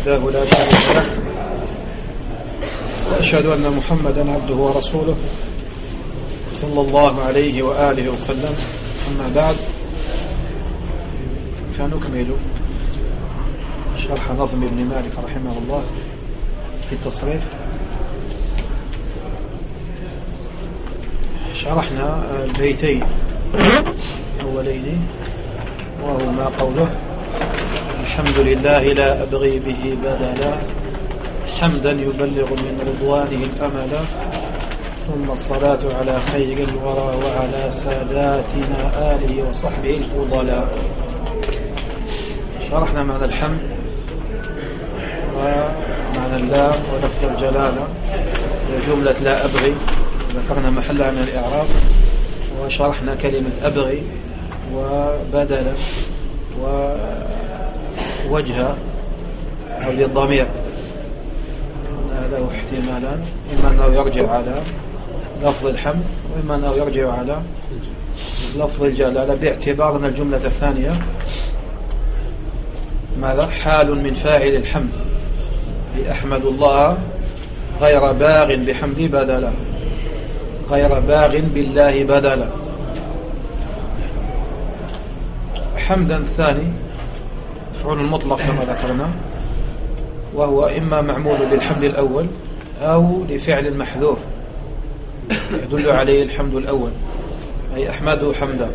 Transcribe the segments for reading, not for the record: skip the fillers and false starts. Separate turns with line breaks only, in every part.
وحده لا شريك له وأشهد أن محمدا عبده ورسوله صلى الله عليه وآله وسلم. أما بعد، فنكمل شرح نظم ابن مالك رحمه الله في التصريف. شرحنا البيتين أولين، وهما قوله: الحمد لله لا أبغي به بدلا، حمدا يبلغ من رضوانه الأملا، ثم الصلاة على خير الورى وعلى ساداتنا آله وصحبه الفضلاء. شرحنا معنى الحمد ومعنى اللام ولفظ الجلالة وجملة لا أبغي، ذكرنا محلها من الإعراب، وشرحنا كلمة أبغي وبدلا ووجه أو للضمير. له احتمالان، إما أنه يرجع على لفظ الحمد، وإما أنه يرجع على لفظ الجلالة، باعتبار أن الجملة الثانية ماذا؟ حال من فاعل الحمد، أحمد الله غير باغ بحمدي بدلا، غير باغ بالله بدلا. حمدا الثاني مفعول مطلق كما ذكرنا، وهو إما معمول للحمد الأول أو لفعل محذوف يدل عليه الحمد الأول، أي أحمده حمدا.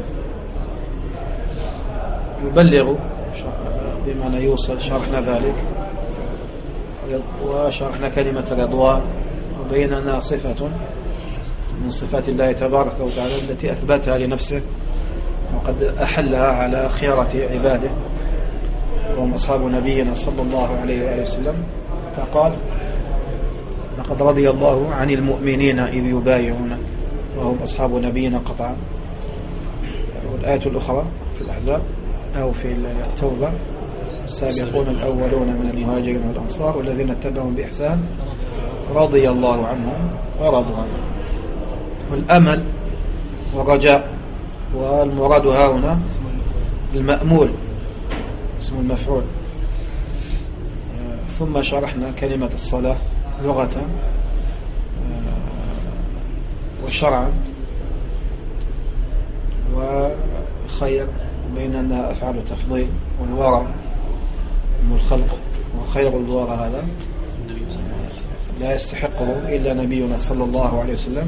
يبلغ بمعنى يوصل، شرحنا ذلك، وشرحنا كلمة رضوان، وبيننا صفة من صفات الله تبارك وتعالى التي أثبتها لنفسه وقد أحلها على خيرة عباده وهم أصحاب نبينا صلى الله عليه وآله وسلم، فقال: لقد رضي الله عن المؤمنين إذ يبايعون وهم أصحاب نبينا قطعا. والآية الأخرى في الأحزاب أو في التوبة: السابقون الأولون من المهاجرين والأنصار والذين اتبعهم بإحسان رضي الله عنهم ورضوا عنه. والأمل والرجاء، والمراد هنا المأمول اسم المفعول. ثم شرحنا كلمة الصلاة لغة وشرعا وخير، بين أنها أفعال تفضيل، والورع من الخلق، وخير الورى هذا لا يستحقه إلا نبينا صلى الله عليه وسلم،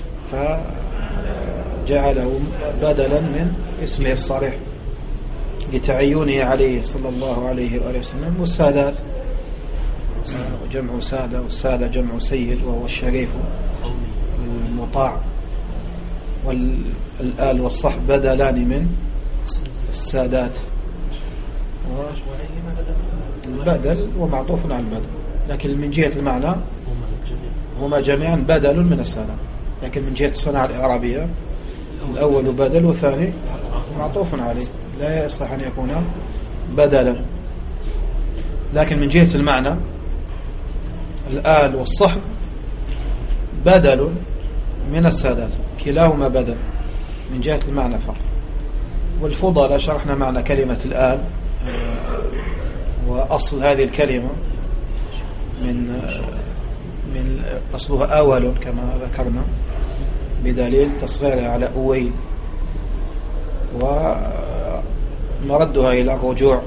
فجعله بدلا من اسمه الصريح لتعينه عليه صلى الله عليه وآله وسلم. والسادات جمع سادة، والسادة جمع سيد وهو الشريف المطاع، والآل والصحب بدلان من السادات، البدل ومعطوف على البدل، لكن من جهة المعنى هما جميعا بدل من السادات، لكن من جهة الصناعة الإعرابية الأول بدل والثاني معطوف عليه، لا يصح أن يكون بدلا. لكن من جهة المعنى الآل والصحب بدل من السادات، كلاهما بدل من جهة المعنى فقط. والفضل شرحنا معنى كلمة الآل، وأصل هذه الكلمة من أصلها أول كما ذكرنا، بدليل تصغيرها على أويل، ومردها إلى رجوع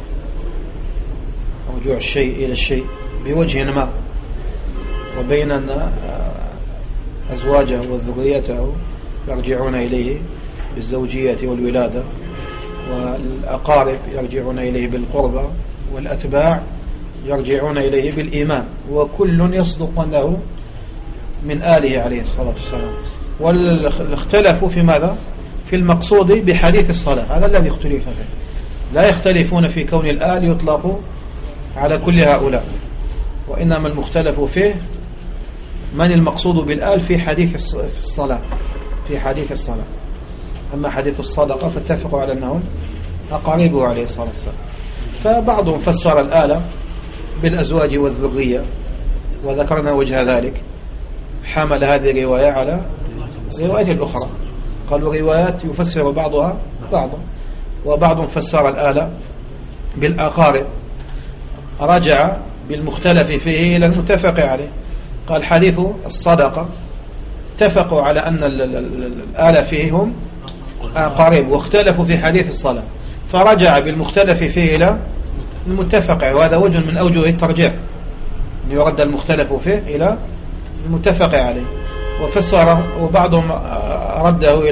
الشيء إلى الشيء بوجه ما، وبين أن أزواجه وذريته يرجعون إليه بالزوجية والولادة، والأقارب يرجعون إليه بالقربة، والأتباع يرجعون إليه بالإيمان، وكل يصدق أنه من آله عليه الصلاة والسلام. واختلفوا في ماذا؟ في المقصود بحديث الصلاة، هذا الذي اختلف فيه. لا يختلفون في كون الآل يطلق على كل هؤلاء، وإنما المختلف فيه من المقصود بالآل في حديث الصلاة، في حديث الصلاة. أما حديث الصدقة فاتفقوا على أنهم أقاربه عليه الصلاة والسلام. فبعضهم فسر الآلة بالأزواج والذرية، وذكرنا وجه ذلك، حمل هذه الرواية على رواية الأخرى، قالوا روايات يفسر بعضها بعضا. وبعضهم فسر الآلة بالأقارب، رجع بالمختلف فيه إلى المتفق عليه. قال حديث الصدقة اتفقوا على أن الآلة فيهم قريب، واختلفوا في حديث الصلاة، فرجع بالمختلف فيه إلى المتفق عليه، وهذا وجه من أوجه الترجيح، أن يرد المختلف فيه إلى المتفق عليه. وفسر وبعضهم رده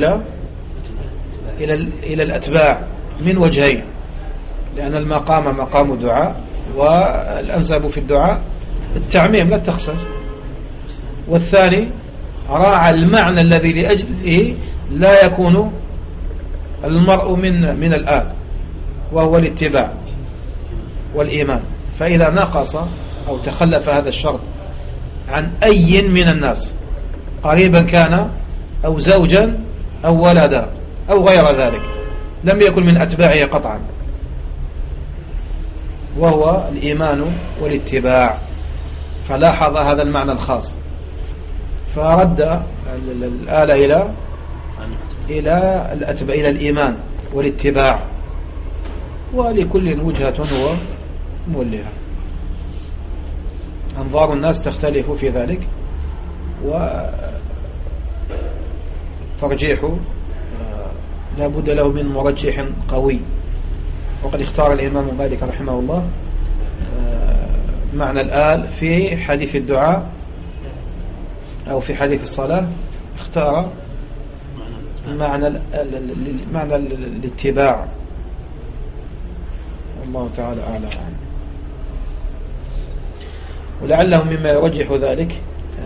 إلى الأتباع من وجهين، لأن المقام مقام دعاء، والأنسب في الدعاء التعميم لا التخصيص. والثاني راعى المعنى الذي لأجله لا يكون المرء من الآن، وهو الاتباع والإيمان. فإذا نقص أو تخلف هذا الشرط عن أي من الناس، قريبا كان أو زوجا أو ولدا أو غير ذلك، لم يكن من أتباعه قطعا، وهو الإيمان والاتباع. فلاحظ هذا المعنى الخاص، فرد الآلة إلى الإيمان والاتباع، ولكل وجهة هو مولها. أنظار الناس تختلف في ذلك، وترجيح لا بد له من مرجح قوي. وقد اختار الإمام مالك رحمه الله معنى الآل في حديث الدعاء أو في حديث الصلاة، اختار معنى الاتباع. الله تعالى أعلم. ولعله مما يرجح ذلك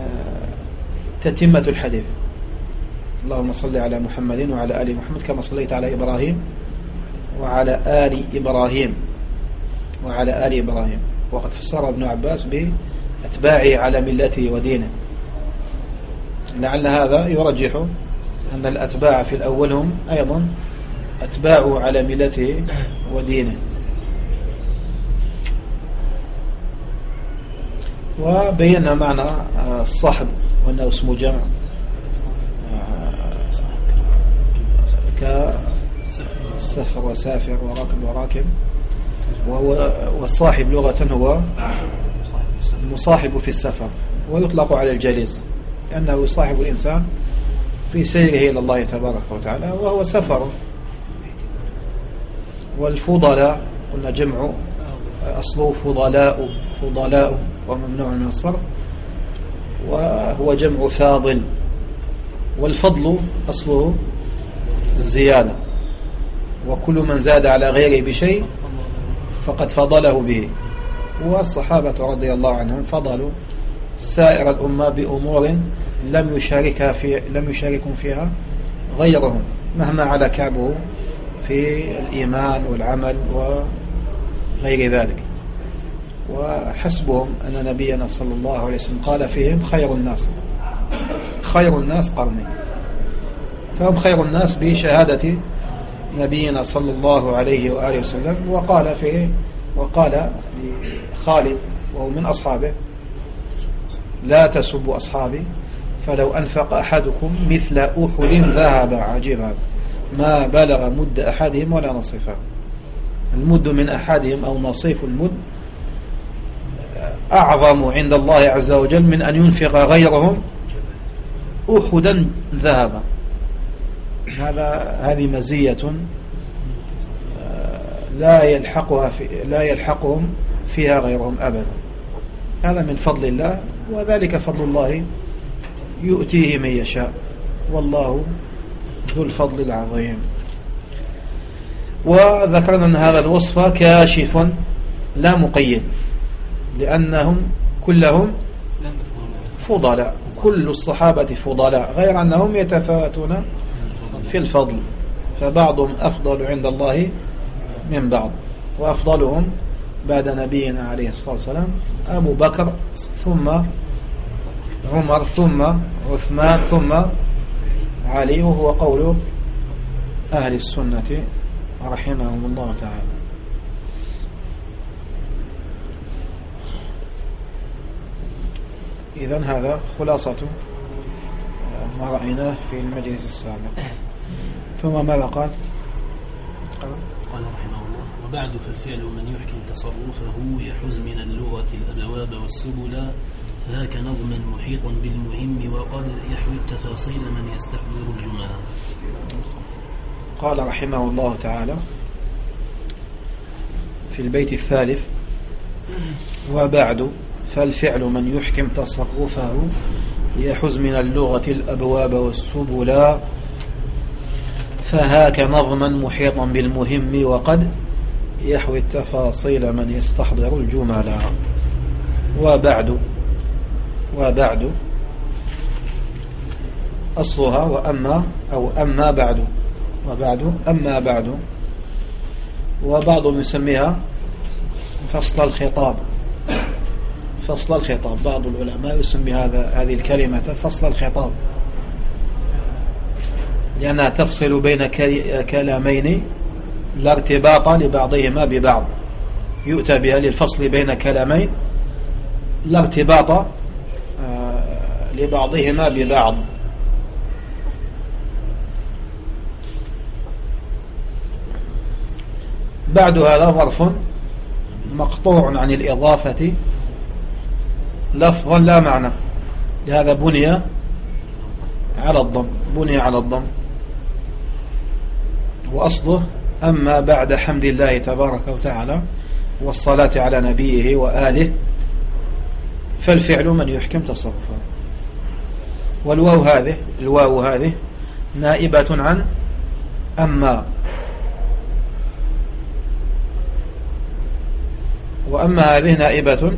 تتمة الحديث: اللهم صل على محمد وعلى آل محمد كما صليت على إبراهيم وعلى آل إبراهيم وعلى آل إبراهيم. وقد فسر ابن عباس بأتباعه على ملته ودينه. لعل هذا يرجح أن الأتباع في الأول هم أيضا أتباع على ملته ودينه. وبينا معنى الصحب وأنه اسم جمع كسفر وسافر وراكب وراكب. والصاحب لغة هو المصاحب في السفر، ويطلق على الجليس لأنه يصاحب الإنسان في سيره إلى الله تبارك وتعالى، وهو سفر. والفضلاء قلنا جمع أصله فضلاء وممنوع من الصرف، وهو جمع فاضل. والفضل أصله الزيادة، وكل من زاد على غيره بشيء فقد فضله به. والصحابة رضي الله عنهم فضلوا سائر الأمة بأمور لم يشاركهم فيها غيرهم، مهما على كعبه في الإيمان والعمل وغير ذلك. وحسبهم أن نبينا صلى الله عليه وسلم قال فيهم: خير الناس قرني. فهم خير الناس بشهادة نبينا صلى الله عليه وآله وسلم. وقال لخالد وهو من أصحابه: لا تسبوا أصحابي فلو أنفق أحدكم مثل أحد ذهب. عجيب هذا، ما بلغ مد أحدهم ولا نصفه. المد من أحدهم أو نصيف المد أعظم عند الله عز وجل من أن ينفق غيرهم أحدا ذهبا. هذه مزية لا يلحقهم فيها غيرهم أبدا. هذا من فضل الله، وذلك فضل الله يؤتيه من يشاء، والله ذو الفضل العظيم. وذكرنا أن هذا الوصف كاشف لا مقيد، لأنهم كلهم فضلاء، كل الصحابة فضلاء، غير أنهم يتفاوتون في الفضل، فبعضهم أفضل عند الله من بعض. وأفضلهم بعد نبينا عليه الصلاة والسلام أبو بكر، ثم عمر، ثم عثمان، ثم علي، وهو قول أهل السنة رحمهم الله تعالى. إذن هذا خلاصة ما رأيناه في المجلس السابق. ثم ماذا قال؟
قال رحمه الله: وبعد فالفعل من يحكم تصرفه يحز من اللغة الأبواب والسبل، فهاك نظما محيط بالمهم وقد يحوي التفاصيل من يستحضر الجمل.
قال رحمه الله تعالى في البيت الثالث: وبعد فالفعل من يحكم تصرفه يحز من اللغة الأبواب والسبل، فهاك نظما محيطا بالمهم وقد يحوي التفاصيل من يستحضر الجمل. وبعد أصلها وأما أو أما بعد، وبعد أما بعد، وبعضهم يسميها فصل الخطاب. فصل الخطاب، بعض العلماء يسمي هذه الكلمة فصل الخطاب، لأنها تفصل بين كلامين لا ارتباط لبعضهما ببعض، يؤتى بها للفصل بين كلامين لا ارتباط لبعضهما ببعض. بعد هذا ظرف مقطوع عن الإضافة لفظا لا معنى، لهذا بني على الضم، وأصله أما بعد حمد الله تبارك وتعالى والصلاة على نبيه وآله فالفعل من يحكم تصرفه. والواو هذه نائبة عن أما، وأما هذه نائبة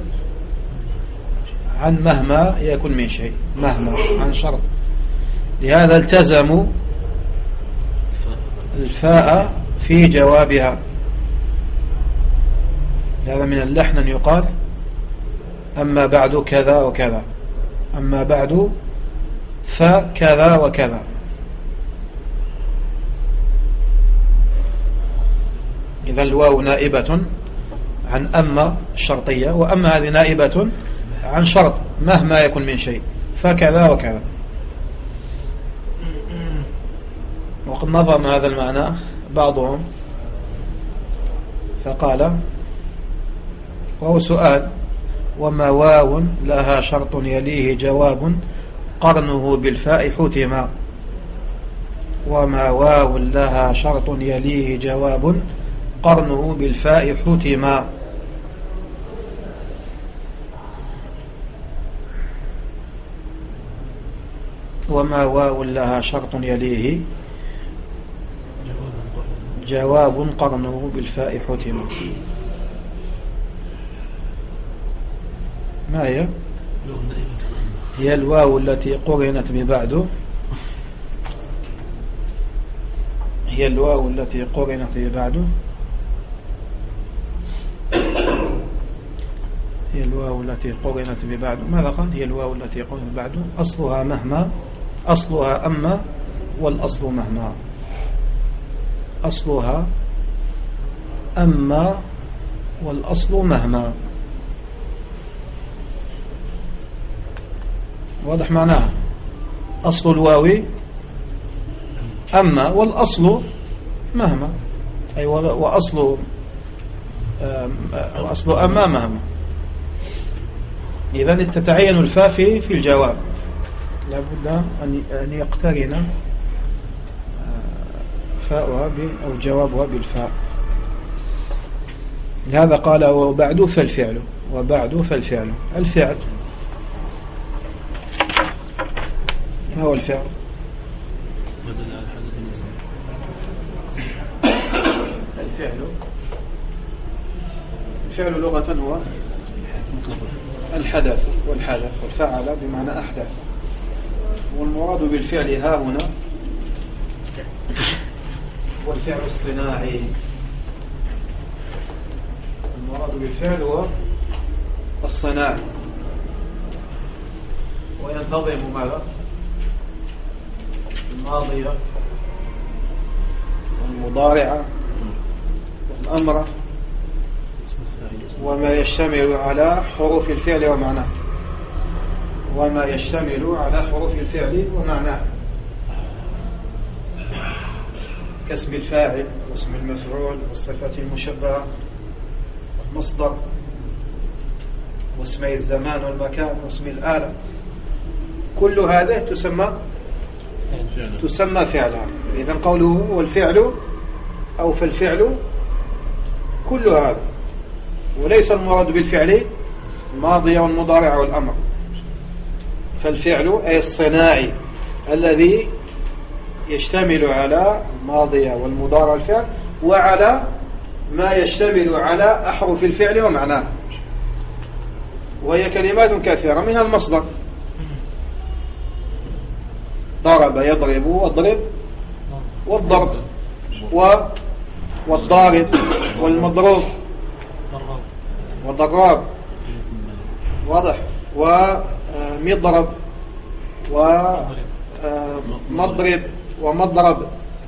عن مهما يكن من شيء، مهما عن شرط، لهذا التزموا الفاء في جوابها. هذا من اللحن أن يقال أما بعد كذا وكذا، أما بعد فكذا وكذا. إذا الواو نائبة عن أما الشرطية، وأما هذه نائبة عن شرط مهما يكن من شيء، فكذا وكذا. وقد نظم هذا المعنى بعضهم فقال، وهو سؤال: وما واو لها شرط يليه جواب قرنه بالفاء حتما. وما واو لها شرط يليه جواب قرنه بالفاء حتما. وما واو لها شرط يليه جواب قرنه بالفاء حتما. ما هي؟ هي الواو التي قرنت ببعد، هي الواو التي قرنت ببعد، هي الواو التي قرنت ببعد. ماذا قال؟ هي الواو التي قرنت ببعد، أصلها مهما، أصلها أما، والأصل مهما. أصلها أما والأصل مهما. واضح معناها؟ أصل الواو أما والأصل مهما، أي وأصل أما مهما. إذن تتعين الفاء في الجواب، لابد أن يقترن فاؤها أو جوابها بالفاء. لهذا قال: وبعد فالفعل. وبعد فالفعل، الفعل ما هو الفعل؟ الفعل لغة هو الحدث والحدث، والفعل بمعنى أحدث. والمراد بالفعل ها هنا والفعل الصناعي. المراد بالفعل هو الصناعي، وينتظم ماذا؟ الماضية والمضارعة والأمر وما يشتمل على حروف الفعل ومعناه، وما يشتمل على حروف الفعل ومعناه، كاسم الفاعل واسم المفعول والصفة المشبهة والمصدر واسمي الزمان والمكان واسم الآلة، كل هذا تسمى فعلا. إذن قوله والفعل أو فالفعل كل هذا، وليس المراد بالفعل الماضي والمضارع والأمر. فالفعل أي الصناعي الذي يشتمل على الماضي والمضارع والفعل وعلى ما يشتمل على أحرف الفعل ومعناه، وهي كلمات كثيرة، منها المصدر ضرب يضرب واضرب والضرب والضارب والمضروب والضراب، واضح، ومضرب ومضرب ومضرب،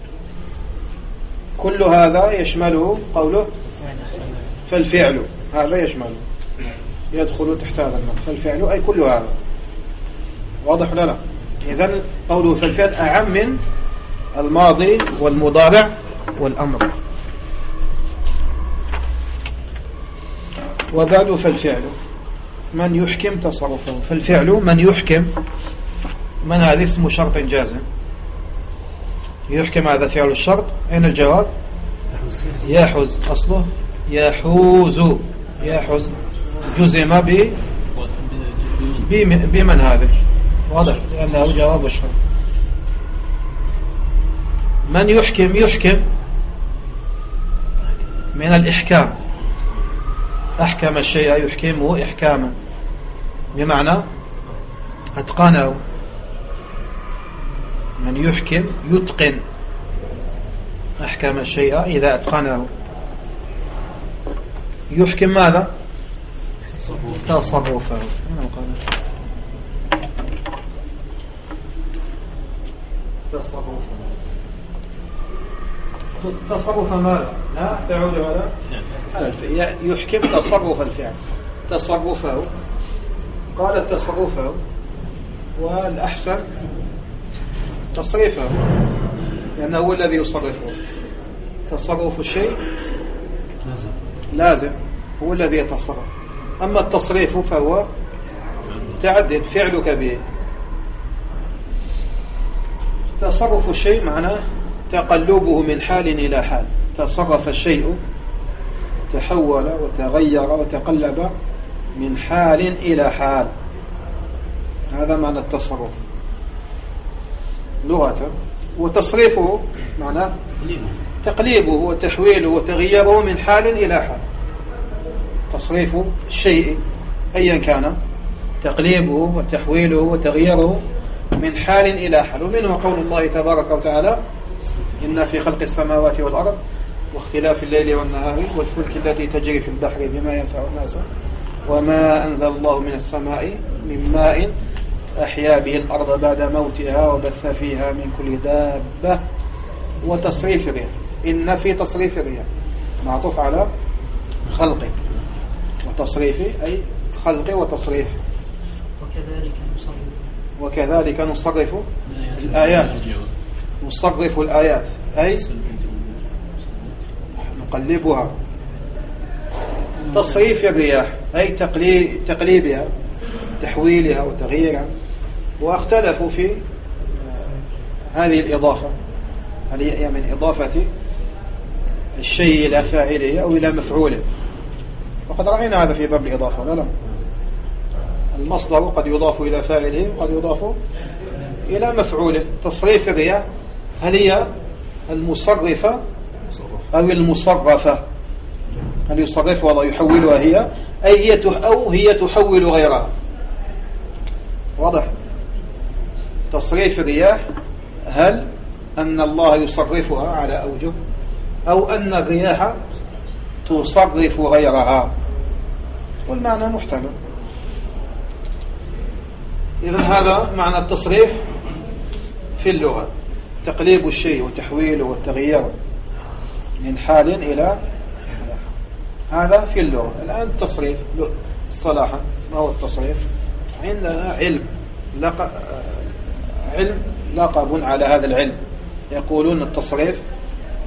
كل هذا يشمله قوله فالفعل، هذا يشمله يدخل تحت هذا المعنى، فالفعل أي كل هذا، واضح ولا لا؟ إذن قوله فالفعل أعم من الماضي والمضارع والأمر. وبعد فالفعل من يحكم تصرفه. فالفعل من يحكم، من هذا اسم شرط جازم، يحكم هذا فعل الشرط. أين الجواب؟ يحوز، أصله يحوز، يحوز جزم بمن هذا، واضح، لأنه جواب الشرط. من يحكم، يحكم من الإحكام، أحكم الشيء يحكمه إحكاما، بمعنى أتقنه. من يحكم يتقن، أحكم الشيء إذا أتقنه. يحكم ماذا؟ تصرفه. تصرف ماذا؟ لا تعود على يحكم تصرف الفعل، تصرفه، قال تصرفه، والأحسن تصريفه، لأنه هو الذي يصرفه. تصرف الشيء لازم، هو الذي يتصرف، أما التصريف فهو تعدد فعلك به. تصرف الشيء معناه تقلبه من حال إلى حال، تصرف الشيء تحول وتغير وتقلب من حال إلى حال، هذا معنى التصرف لغة. وتصريفه معناه تقليبه وتحويله وتغييره من حال إلى حال. تصريف الشيء أيا كان، تقليبه وتحويله وتغييره من حال إلى حال. ومنه قول الله تبارك وتعالى إن في خلق السماوات والأرض واختلاف الليل والنهار والفلك التي تجري في البحر بما ينفع الناس وما أنزل الله من السماء من ماء أحيا به الأرض بعد موتها وبث فيها من كل دابة وتصريف الرياح. إن في تصريف الرياح معطوف على خلقه، وتصريف أي خلقه وتصريف. وكذلك نصرف الآيات، نصرف الآيات أي نقلبها. تصريف الرياح أي تقليبها، تحويلها وتغييرها. واختلفوا في هذه الإضافة، هل هي من إضافة الشيء إلى فاعله أو إلى مفعوله، وقد رأينا هذا في باب الإضافة. لا المصدر قد يضاف إلى فاعله وقد يضاف إلى مفعوله. تصريف الرياح هل هي المصرفة أو المصرفة؟ هل يصرفها ويحولها هي، أي هي تحول غيرها. واضح؟ تصريف الرياح هل أن الله يصرفها على أوجه، أو أن الرياح تصرف غيرها، والمعنى محتمل. إذن هذا معنى التصريف في اللغة، تقليب الشيء وتحويله والتغيير من حال إلى هذا في اللغة. الآن التصريف صلاحا، ما هو التصريف؟ عندنا علم لقب على هذا العلم، يقولون التصريف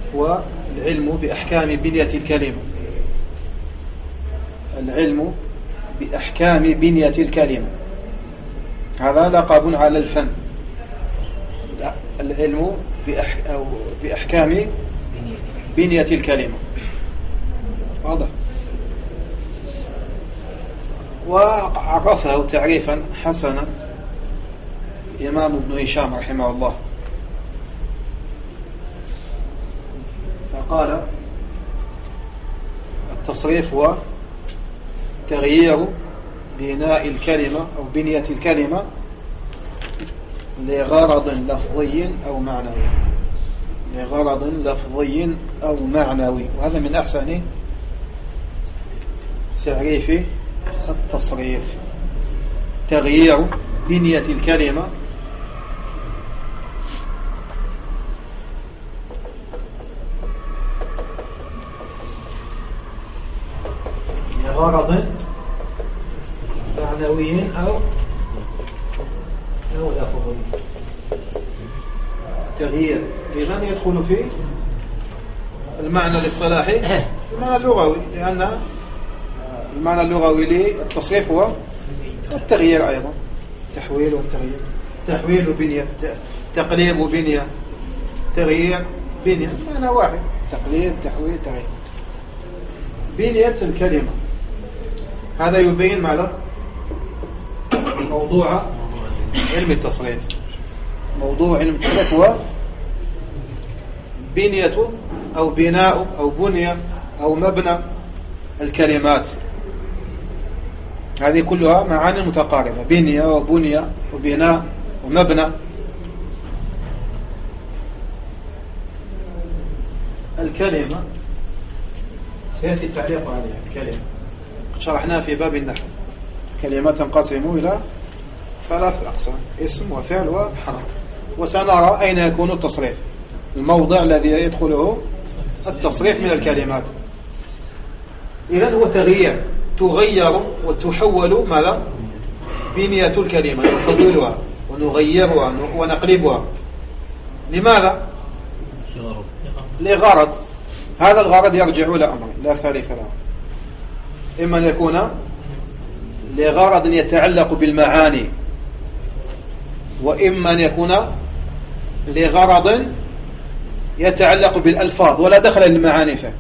هو العلم بأحكام بنية الكلمة. العلم بأحكام بنية الكلمة هذا لقب على الفن. العلم بأحكام بنية الكلمة واضح. وعرفه تعريفا حسنا الإمام ابن هشام رحمه الله، فقال التصريف هو تغيير بناء الكلمة أو بنية الكلمة لغرض لفظي أو معنوي، لغرض لفظي أو معنوي. وهذا من أحسن تعريف التصريف، تغيير بنية الكلمة لغرض معنوي أو لفظي. تغيير إذن يدخل في المعنى الاصطلاحي المعنى اللغوي، لأن المعنى اللغوي للتصريف هو التغيير أيضا، تحويل والتغيير، تحويل بنية، تقليب بنية، تغيير بنية، معنى واحد، تقليب تحويل تغيير. بنية الكلمة هذا يبين ماذا؟ موضوع علم التصريف. موضوع علم التصريف هو بنية أو بناء أو بنية أو مبنى الكلمات. هذه كلها معاني متقاربة، بنية وبنية وبناء ومبنى. الكلمة سيأتي التعليق عليها. الكلمة شرحناها في باب النحو، كلمة تنقسم إلى 3 أقسام: اسم وفعل وحرف. وسنرى أين يكون التصريف، الموضع الذي يدخله التصريف من الكلمات. إذن هو تغيير، تغير وتحول ماذا؟ بنية الكلمة، نحولها ونغيرها ونقلبها. لماذا؟ لغرض. هذا الغرض يرجع إلى أمر لا ثالث له: إما أن يكون لغرض يتعلق بالمعاني، وإما أن يكون لغرض يتعلق بالألفاظ ولا دخل للمعاني فيه.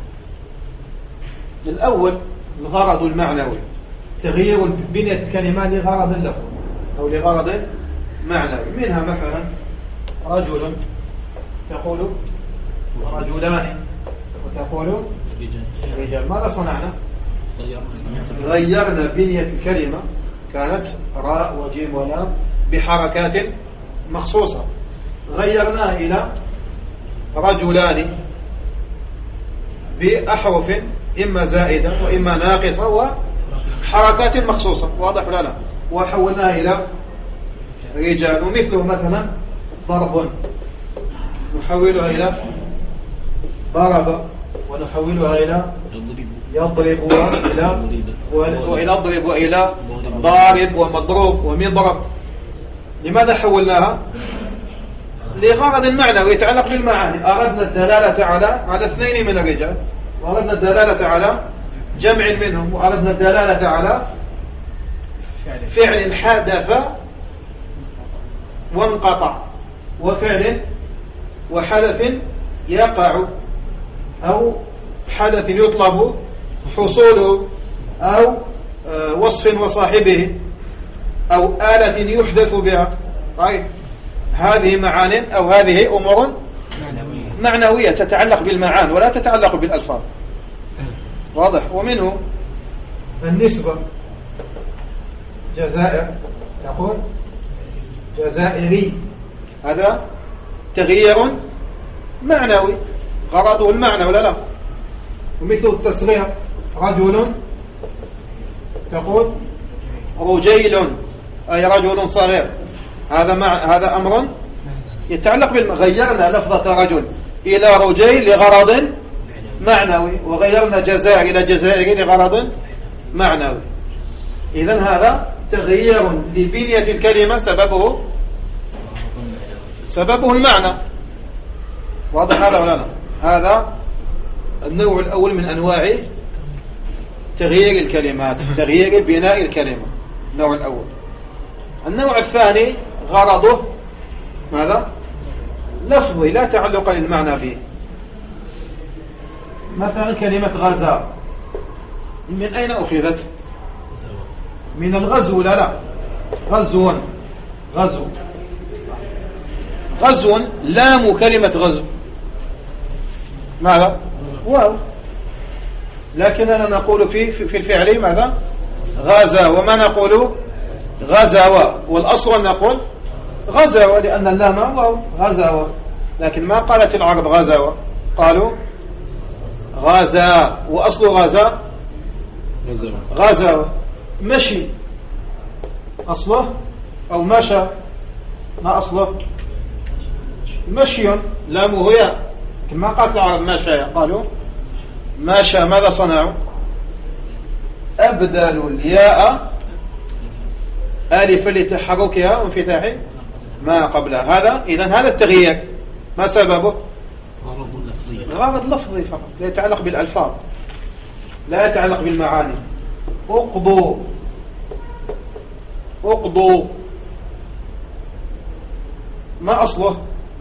الأول الغرض المعنوي، تغيير بنية الكلمة لغرض لفظي أو لغرض معنوي. منها مثلا رجل تقول رجلان، وتقول رجال. ماذا صنعنا؟ غيرنا بنية الكلمة، كانت راء وجيم ولام بحركات مخصوصة، غيرناها إلى رجلان بأحرف إما زائدة وإما ناقصة وحركات مخصوصة. واضح ولا لا؟ وحولناها إلى رجال. ومثله مثلا ضرب، نحولها إلى ضرب، ونحولها إلى يضرب وإلى اضرب وإلى ضارب ومضروب ومضرب. لماذا حولناها؟ لغرض معنوي يتعلق بالمعاني. أردنا الدلالة على 2 من الرجال، وأردنا الدلالة على جمع منهم، وأردنا الدلالة على فعل حدث وانقطع، وفعل وحدث يقع، أو حدث يطلب حصوله، أو وصف وصاحبه، أو آلة يحدث بها. رأيت؟ هذه معاني أو هذه أمور معنوية تتعلق بالمعاني ولا تتعلق بالألفاظ. واضح؟ ومنه النسبة، جزائر تقول جزائري، هذا تغيير معنوي، غرضه المعنى ولا لا؟ ومثل التصغير، رجل تقول رجيل، أي رجل صغير. هذا أمر يتعلق غيرنا لفظة رجل إلى رجيل لغرض معنوي، وغيرنا جزائر إلى جزائر لغرض معنوي. إذن هذا تغيير لبنية الكلمة سببه المعنى. واضح هذا ولا لا؟ هذا النوع الأول من أنواع تغيير الكلمات، تغيير بناء الكلمة، النوع الأول. النوع الثاني غرضه ماذا؟ لفظي لا تعلق للمعنى فيه. مثلا كلمة غزا من أين أخذت؟ من الغزو. لا غزو لام كلمة غزو ماذا؟ واو. لكننا نقول في الفعل ماذا؟ غزا. وما نقول؟ غزاوة. والأصل أن نقول غزاوة لأن اللام واو، غزاوة. لكن ما قالت العرب غزاوة، قالوا غزا. وأصل غزا غزاوة. مشي أصله أو مشى، ما أصله؟ مشي، لامه ياء. ما قالت العرب مشى، قالوا مشى. ماذا صنعوا؟ أبدلوا الياء ألفا لتحركها وانفتاح ما قبلها. هذا إذن هذا التغيير ما سببه؟ غرض لفظي فقط، لا يتعلق بالألفاظ، لا يتعلق بالمعاني. اقضوا ما أصله؟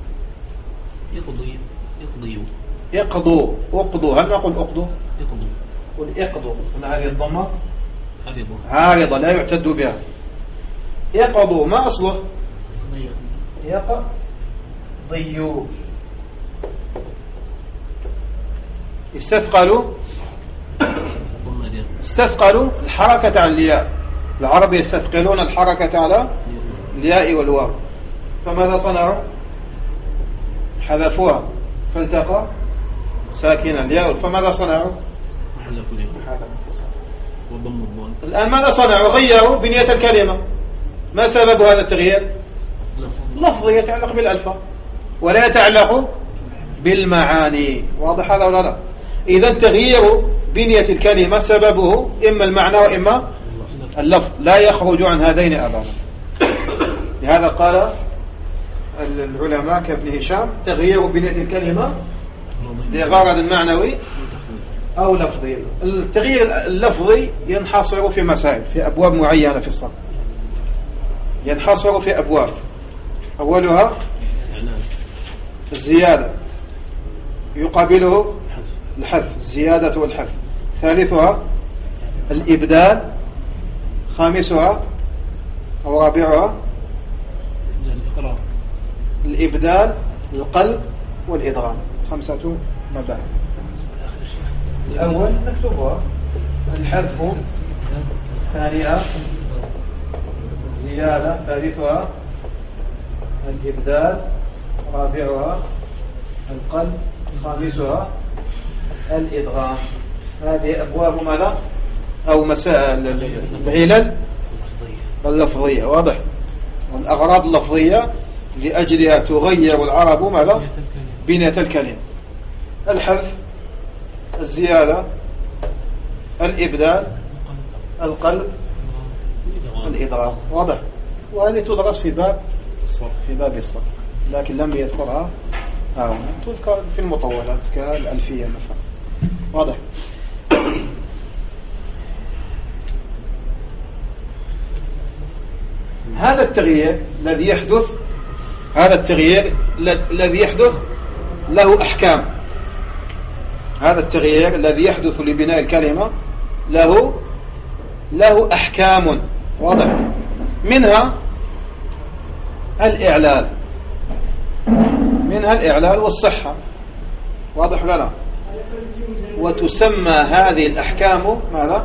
اقضوا. هل نقول اقضوا؟ قل اقضوا. هنا هذه الضمة عارضة لا يعتد بها. يقضوا ما أصله؟ يقضيوا. استثقلوا الحركة على الياء. العرب يستثقلون الحركة على الياء والواو، فماذا صنعوا؟ حذفوها فالتقى ساكنا الياء. فماذا صنعوا؟ الآن ماذا صنعوا؟ غيروا بنية الكلمة. ما سبب هذا التغيير؟ لفظي يتعلق بالألفاظ ولا يتعلق بالمعاني. واضح هذا ولا لا؟ إذن تغيير بنية الكلمة سببه إما المعنى وإما اللفظ، لا يخرج عن هذين أبدا. لهذا قال العلماء كابن هشام تغيير بنية الكلمة لغرض معنوي أو لفظي. التغيير اللفظي ينحصر في مسائل، في أبواب معينة في الصرف، ينحصر في أبواب. أولها الزيادة يقابله الحذف، الزيادة والحذف. ثالثها الإبدال. خامسها أو رابعها الإبدال، القلب والإدغام. 5 مباحث. الأول نكتبها: الحذف، ثانيها الزيادة، ثالثها الإبدال، رابعها القلب، خامسها الإدغام. هذه أبواب ماذا؟ أو مسائل العلل اللفظية. واضح؟ والأغراض اللفظية لأجلها تغير العرب ماذا؟ بنية الكلمة: الحذف، الزيادة، الإبدال، القلب، الإدغام. واضح؟ وهذه تدرس في باب الصرف، لكن لم يذكرها هنا، تذكر في المطولات كالألفية مثلا. واضح؟ هذا التغيير الذي يحدث له أحكام. هذا التغيير الذي يحدث لبناء الكلمة له أحكام. واضح؟ منها الإعلال والصحة. واضح ولا لا؟ وتسمى هذه الأحكام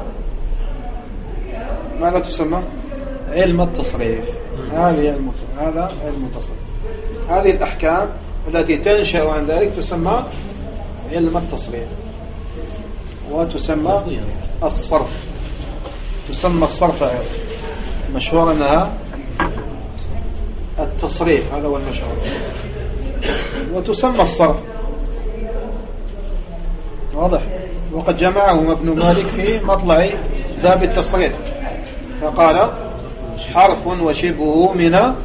ماذا تسمى؟ علم التصريف. هذا علم التصريف. هذه الأحكام التي تنشأ عن ذلك تسمى علم التصريف، وتسمى الصرف. تسمى الصرف مشهور أنها التصريف، هذا هو المشهور، وتسمى الصرف. واضح؟ وقد جمعهم ابن مالك في مطلع باب التصريف فقال: حرف وشبهه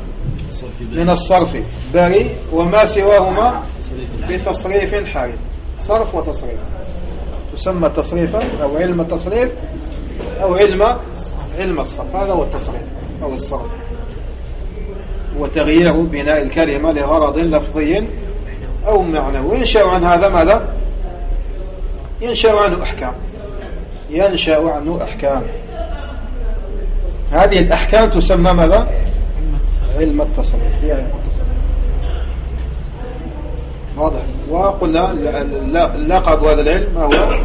من الصرف بري، وما سواهما بتصريف حارث. صرف وتصريف، تسمى تصريفا أو علم التصريف أو علم الصرف. هذا هو التصريف أو الصرف، وتغيير بناء الكلمة لغرض لفظي أو معنوي. وينشأ عن هذا ماذا؟ ينشأ عنه أحكام. هذه الأحكام تسمى ماذا؟ علم التصريف. هي علم التصريف. واضح. وقلنا اللقب هذا العلم ما هو؟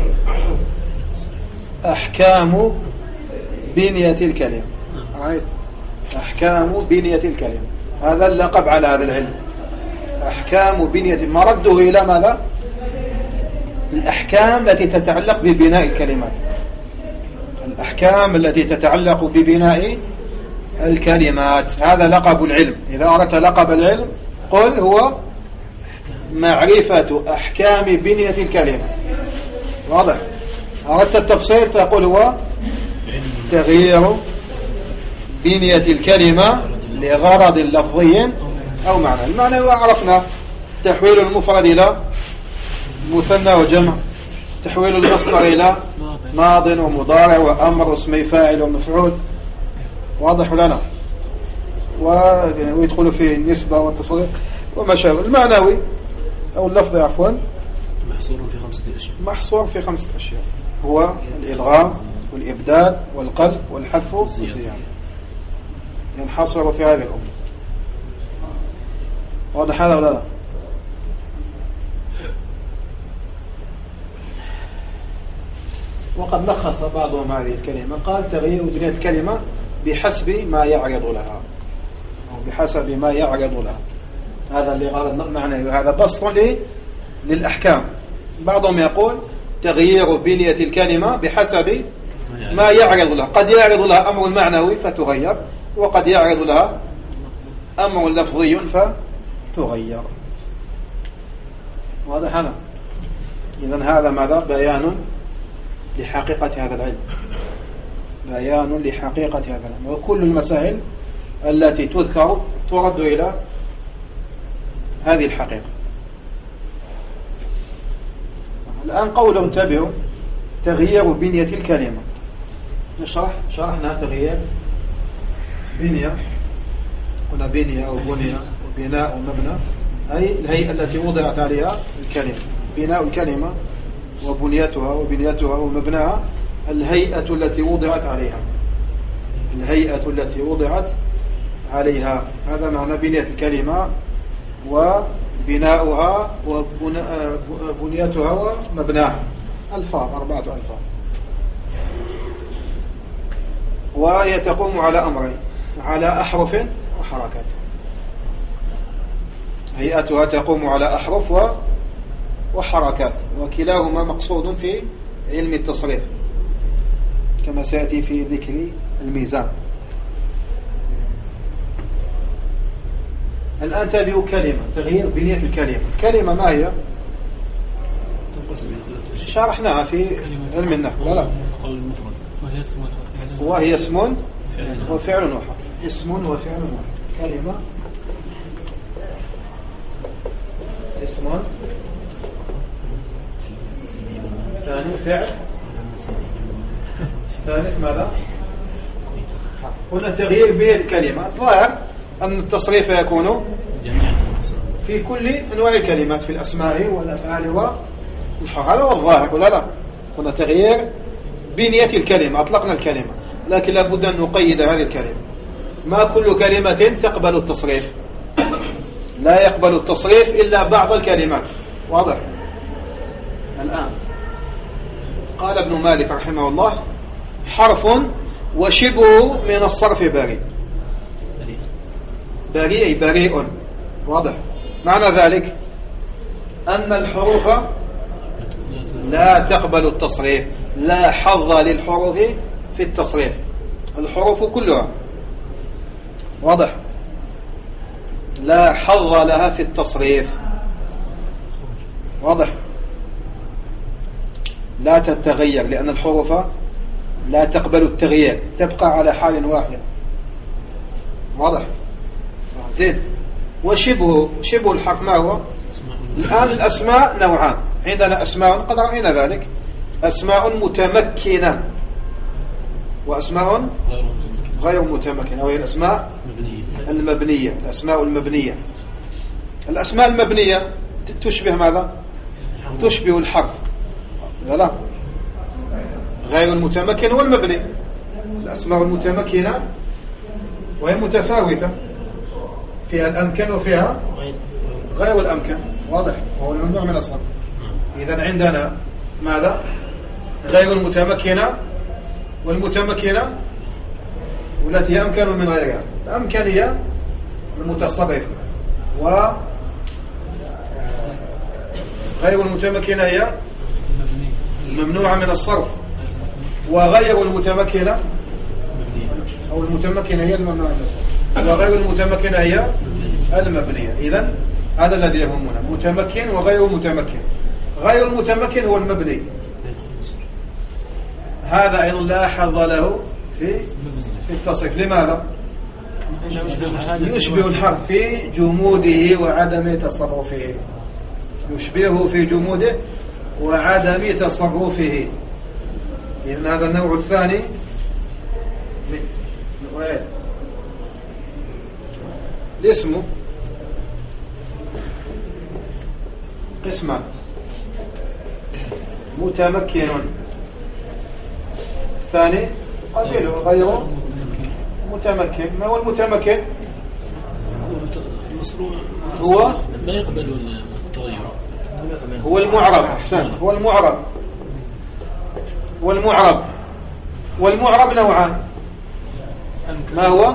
أحكام بنية الكلمة. رأيت؟ أحكام بنية الكلمة، هذا اللقب على هذا العلم. أحكام بنية، مرده إلى ماذا؟ الأحكام التي تتعلق ببناء الكلمات، الأحكام التي تتعلق ببناء الكلمات. هذا لقب العلم. إذا أردت لقب العلم قل هو معرفة أحكام بنية الكلمة. واضح. أردت التفصيل تقول هو تغيير بنية الكلمة لغرض لفظي أو معنى. المعنى هو عرفنا تحويل المفرد إلى مثنى وجمع، تحويل المصدر إلى ماض ومضارع وأمر واسمي فاعل ومفعول. واضح لنا. ويدخل فيه النسبة والتصريف وما شابه. المعنوي أو اللفظ عفوا محصور في 5 أشياء، هو الإلغام والإبدال والقلب والحذف والزيادة، ينحصر في هذه الأمور. واضح هذا ولا لا؟ وقد لخص بعضهم هذه الكلمة، قال تغيير بنية الكلمة بحسب ما يعرض لها، أو بحسب ما يعرض لها. هذا اللي غرض معنى، وهذا بسط للأحكام. بعضهم يقول تغيير بنية الكلمة بحسب ما يعرض لها، قد يعرض لها أمر معنوي فتغير، وقد يعرض لها أمر لفظي فتغير. واضح هذا؟ إذن هذا ماذا؟ بيان لحقيقة هذا العلم، بيان لحقيقة هذا العلم. وكل المسائل التي تذكر ترد إلى هذه الحقيقة. الآن قوله انتبهوا تغيير بنية الكلمة. شرحنا تغيير بنية، هنا بنية أو بنية وبناء ومبنى، أي الهيئة التي وضعت عليها الكلمة. بناء الكلمة وبنيتها ومبناها الهيئة التي وضعت عليها، الهيئة التي وضعت عليها. هذا معنى بنية الكلمة وبناؤها وبنيتها ومبناها. ألفاظ، 4 ألفاظ. وهي تقوم على أمرين، على أحرف وحركات. هيئتها تقوم على أحرف وحركات، وكلاهما مقصود في علم التصريف كما سيأتي في ذكر الميزان. الآن تابعوا كلمة، تغيير بنية الكلمة. كلمة ما هي؟ شرحناها في علم النحو. لا وهي اسم وفعل وحرف. اسم وفعل وحرف. كلمة اسم، ثاني فعل، ثالث ماذا؟ هنا تغيير بنية الكلمة. الظاهر أن التصريف يكون في كل أنواع الكلمات، في الأسماء والأفعال والحرف. هذا هو الظاهر ولا لا؟ هنا تغيير بنية الكلمة. أطلقنا الكلمة، لكن لابد أن نقيد هذه الكلمة. ما كل كلمة تقبل التصريف، لا يقبل التصريف إلا بعض الكلمات. واضح؟ الآن قال ابن مالك رحمه الله حرف وشبه من الصرف بريء. بريء. واضح؟ معنى ذلك أن الحروف لا تقبل التصريف، لا حظ للحروف في التصريف، الحروف كلها. واضح؟ لا حظ لها في التصريف. واضح؟ لا تتغير، لأن الحروف لا تقبل التغيير، تبقى على حال واحد. واضح؟ زين. وشبه الحرف ما هو؟ الآن الأسماء نوعان، عندنا أسماء قد رأينا ذلك، أسماء متمكنة وأسماء غير متمكنة، وهي الأسماء المبنية. الأسماء المبنية، الأسماء المبنية تشبه ماذا؟ تشبه الحرف، لا غير المتمكن والمبني. الأسماء المتمكنة وهي متفاوتة، فيها الأمكن وفيها غير الأمكن، واضح، وهو الممنوع من الصرف. إذن عندنا ماذا؟ غير المتمكنة والمتمكنة والتي أمكن من غيرها. الأمكن هي المتصرف، وغير المتمكنة هي الممنوعة من الصرف، وغير المتمكنة أو المتمكنة هي الممنوعة من الصرف، وغير المتمكنة هي المبنية. إذن هذا الذي يهمنا، متمكن وغير متمكن. غير المتمكن هو المبني، هذا أيضا لا حظ له في التصريف. لماذا؟ يشبه الحرف في جموده وعدم تصرفه، يشبهه في جموده وعدم تصرفه. إذن هذا النوع الثاني الاسم قسمان: متمكن، الثاني قبيله غير متمكن. ما هو المتمكن؟ هو
لا يقبل التغير،
هو المعرب. أحسنت، هو المعرب. والمعرب نوعان، ما هو؟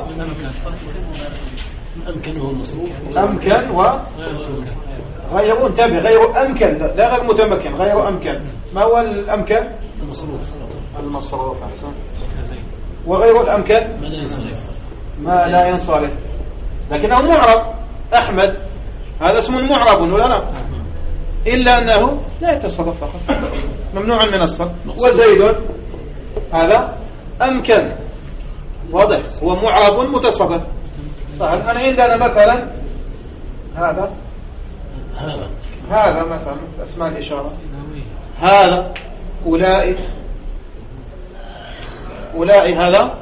أمكن هو المصروف،
أمكن وغير انتبه، غير أمكن، لا غير متمكن، غير أمكن. ما هو الأمكن؟ المصروف. أحسن. وغير الأمكن ما لا ينصرف، لكنه معرب. أحمد هذا اسم معرب ولا لا؟ إلا أنه لا يتصرف فقط، ممنوع من الصرف. وزيد هذا أمكن، واضح، هو معرب متصرف. صحيح. أنا عندنا مثلا هذا مثلا أسماء الإشارة، هذا، أولئك، هذا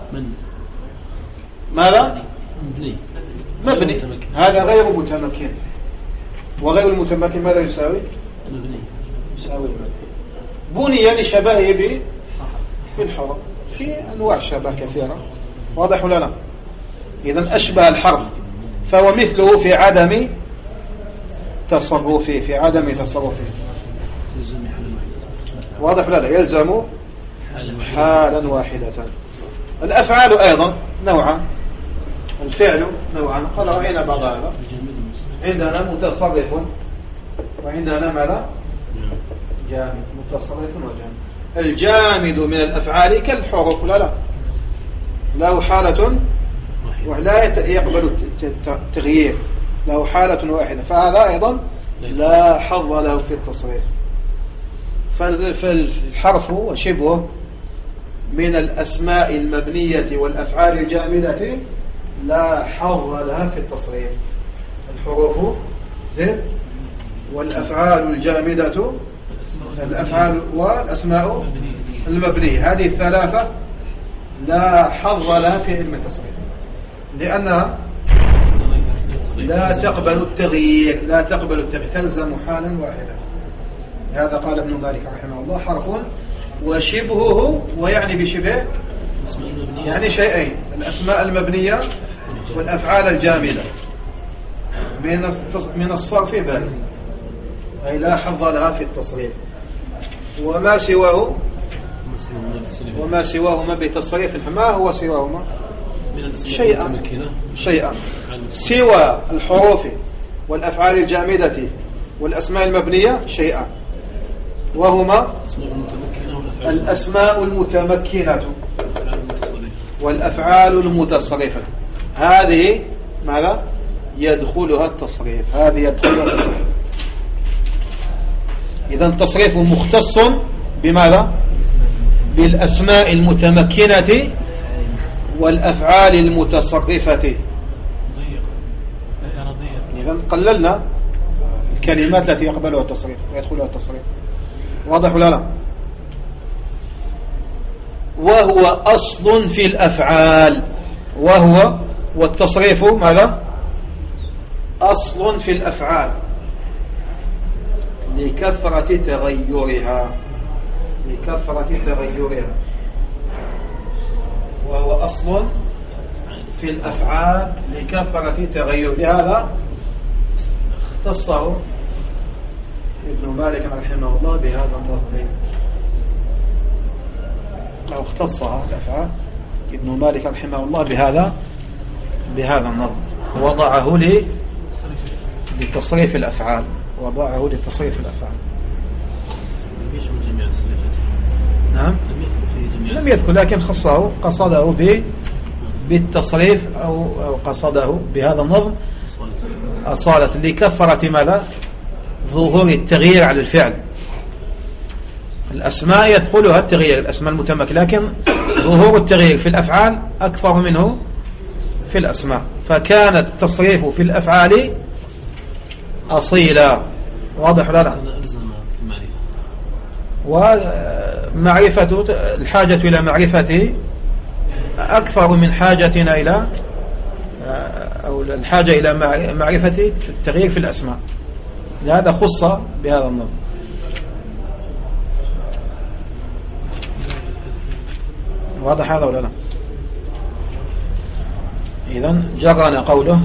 ماذا؟ مبني. هذا غير متمكن، وغير المتمكن ماذا يساوي؟ يساوي المبني. بني لشبهه بالحرف، في أنواع شبه كثيرة، واضح ولا لا؟ إذن أشبه الحرف فهو مثله في عدم تصرفه، واضح ولا لا؟ يلزم حالا واحدة. الأفعال أيضا نوعا، الفعل نوعا، قال رأينا بعض هذا. عندنا متصرف وعندنا ماذا؟ جامد. متصرف وجامد. الجامد من الأفعال كالحروف، لا له حالة ولا يقبل التغيير، له حالة واحدة، فهذا أيضا لا حظ له في التصريف. فالحرف وشبهه من الأسماء المبنية والأفعال الجامدة لا حظ لها في التصريف. الحروف زين، والأفعال الجامدة، الأفعال والأسماء المبنية، هذه الثلاثة لا حظ لها في علم التصريف، لأنها لا تقبل التغيير، تلزم حالا واحدة. هذا قال ابن مالك رحمه الله: حرف وشبهه، ويعني بشبه يعني شيئين: الأسماء المبنية والأفعال الجامدة من الصرف بال، أي لا حظ لها في التصريف. وما سواهما بتصريف، ما هو سواهما؟ شيئا سوى الحروف والأفعال الجامدة والأسماء المبنية، شيئا، وهما الأسماء المتمكنة والأفعال المتصرفة. هذه ماذا؟ يدخلها التصريف. إذن التصريف مختص بماذا؟ بالأسماء المتمكنة والأفعال المتصرفة. إذن قللنا الكلمات التي يقبلها التصريف ويدخلها التصريف. واضح ولا لا؟ وهو أصل في الأفعال. وهو والتصريف ماذا؟ أصل في الأفعال لكثرة تغيرها. وهو أصل في الأفعال لكثرة تغيرها. لهذا اختصه ابن مالك رحمه الله بهذا النظم، أو اختصها الأفعال ابن مالك رحمه الله بهذا النظم. وضعه لتصريف الأفعال. نعم لم يذكر، لكن خصه قصده بالتصريف أو قصده بهذا النظم أصالة لكثرة ماذا؟ ظهور التغيير على الفعل. الأسماء يدخلها التغيير، الأسماء المتمكنة، لكن ظهور التغيير في الأفعال أكثر منه في الأسماء، فكان التصريف في الأفعال أصيلا. واضح ولا لا؟ ومعرفة الحاجة إلى معرفته أكثر من حاجتنا إلى أو الحاجة إلى معرفة التغيير في الأسماء، لهذا خص بهذا النظم. واضح هذا ولا لا؟ إذن جرنا قوله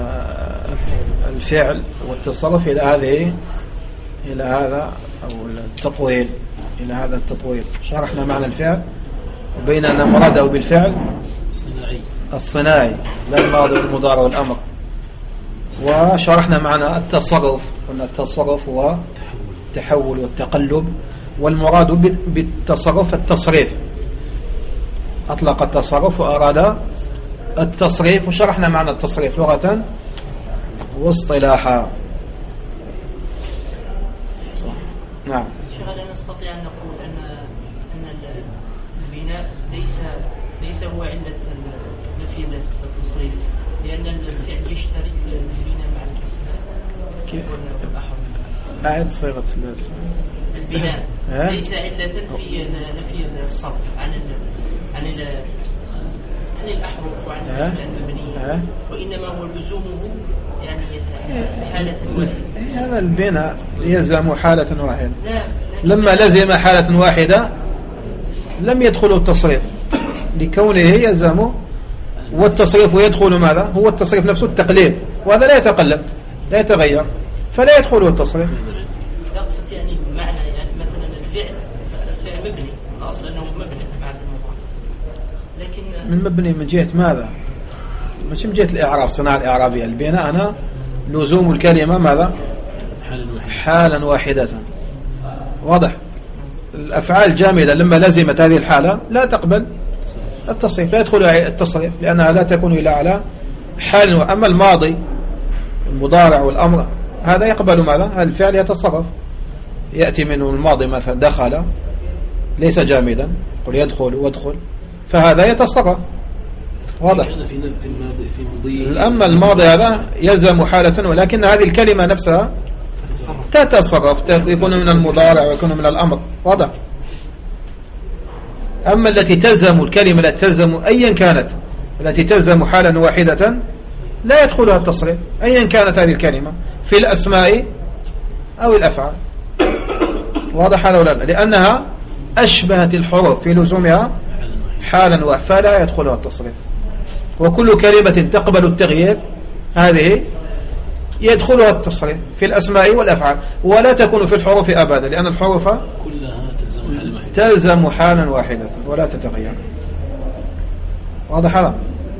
الفعل والتصرف إلى هذا أو التطويل، إلى هذا التطويل. شرحنا معنى الفعل وبين أن مراده بالفعل الصناعي لا الماضي والمضارع والأمر. وشرحنا معنى التصرف، قلنا التصرف هو التحول والتقلب، والمراد بالتصرف التصريف. أطلق التصرف وأراد التصريف، وشرحنا معنى التصريف لغة واصطلاحا. نعم.
هل نستطيع أن نقول أن البناء ليس هو علة نفي التصريف، لأن الفعل يشترك البناء مع الأسماء والأحرف.
أعد صيغة
البناء ليس علة في نفي الصرف عن الأحرف وعن الأسماء المبنية، وإنما هو لزومه يعني حالة واحدة.
هذا البناء يلزم حالة واحدة. لما لزم حالة واحدة لم يدخل التصريف لكونه يلزم، والتصريف يدخل ماذا؟ هو التصريف نفسه التقليد، وهذا لا يتقلب لا يتغير، فلا يدخله التصريف.
أقصد يعني معنى يعني مثلا الفعل مبني، الأصل أنه مبني بعد المضارع، لكن
من مبني من جهة ماذا؟ مش من جهة الإعراب، صناعة الإعرابية. البناء أنا لزوم الكلمة ماذا؟ حالا واحدة. واضح؟ الأفعال الجامدة لما لزمت هذه الحالة لا تقبل التصريف، لا يدخل التصريف، لأنها لا تكون إلا على حال. أما الماضي المضارع والأمر هذا يقبل ماذا؟ الفعل يتصرف، يأتي منه الماضي مثلا دخل ليس جامدا، قل يدخل وادخل، فهذا يتصرف. واضح؟ أما الماضي هذا يلزم حالة، ولكن هذه الكلمة نفسها تتصرف، يكون من المضارع ويكون من الأمر. واضح؟ أما التي تلزم الكلمة التي تلزم أيا كانت، التي تلزم حالا واحدة لا يدخلها التصريف أيا كانت هذه الكلمة في الأسماء أو الأفعال. واضح هذا ولا لا؟ لأنها أشبهت الحروف في لزومها حالا واحدة، فلا يدخلها التصريف. وكل كلمة تقبل التغيير هذه يدخلها التصريف في الأسماء والأفعال، ولا تكون في الحروف أبدا، لأن الحروف
كلها
تلزم حالا واحدة ولا تتغير. واضح هذا؟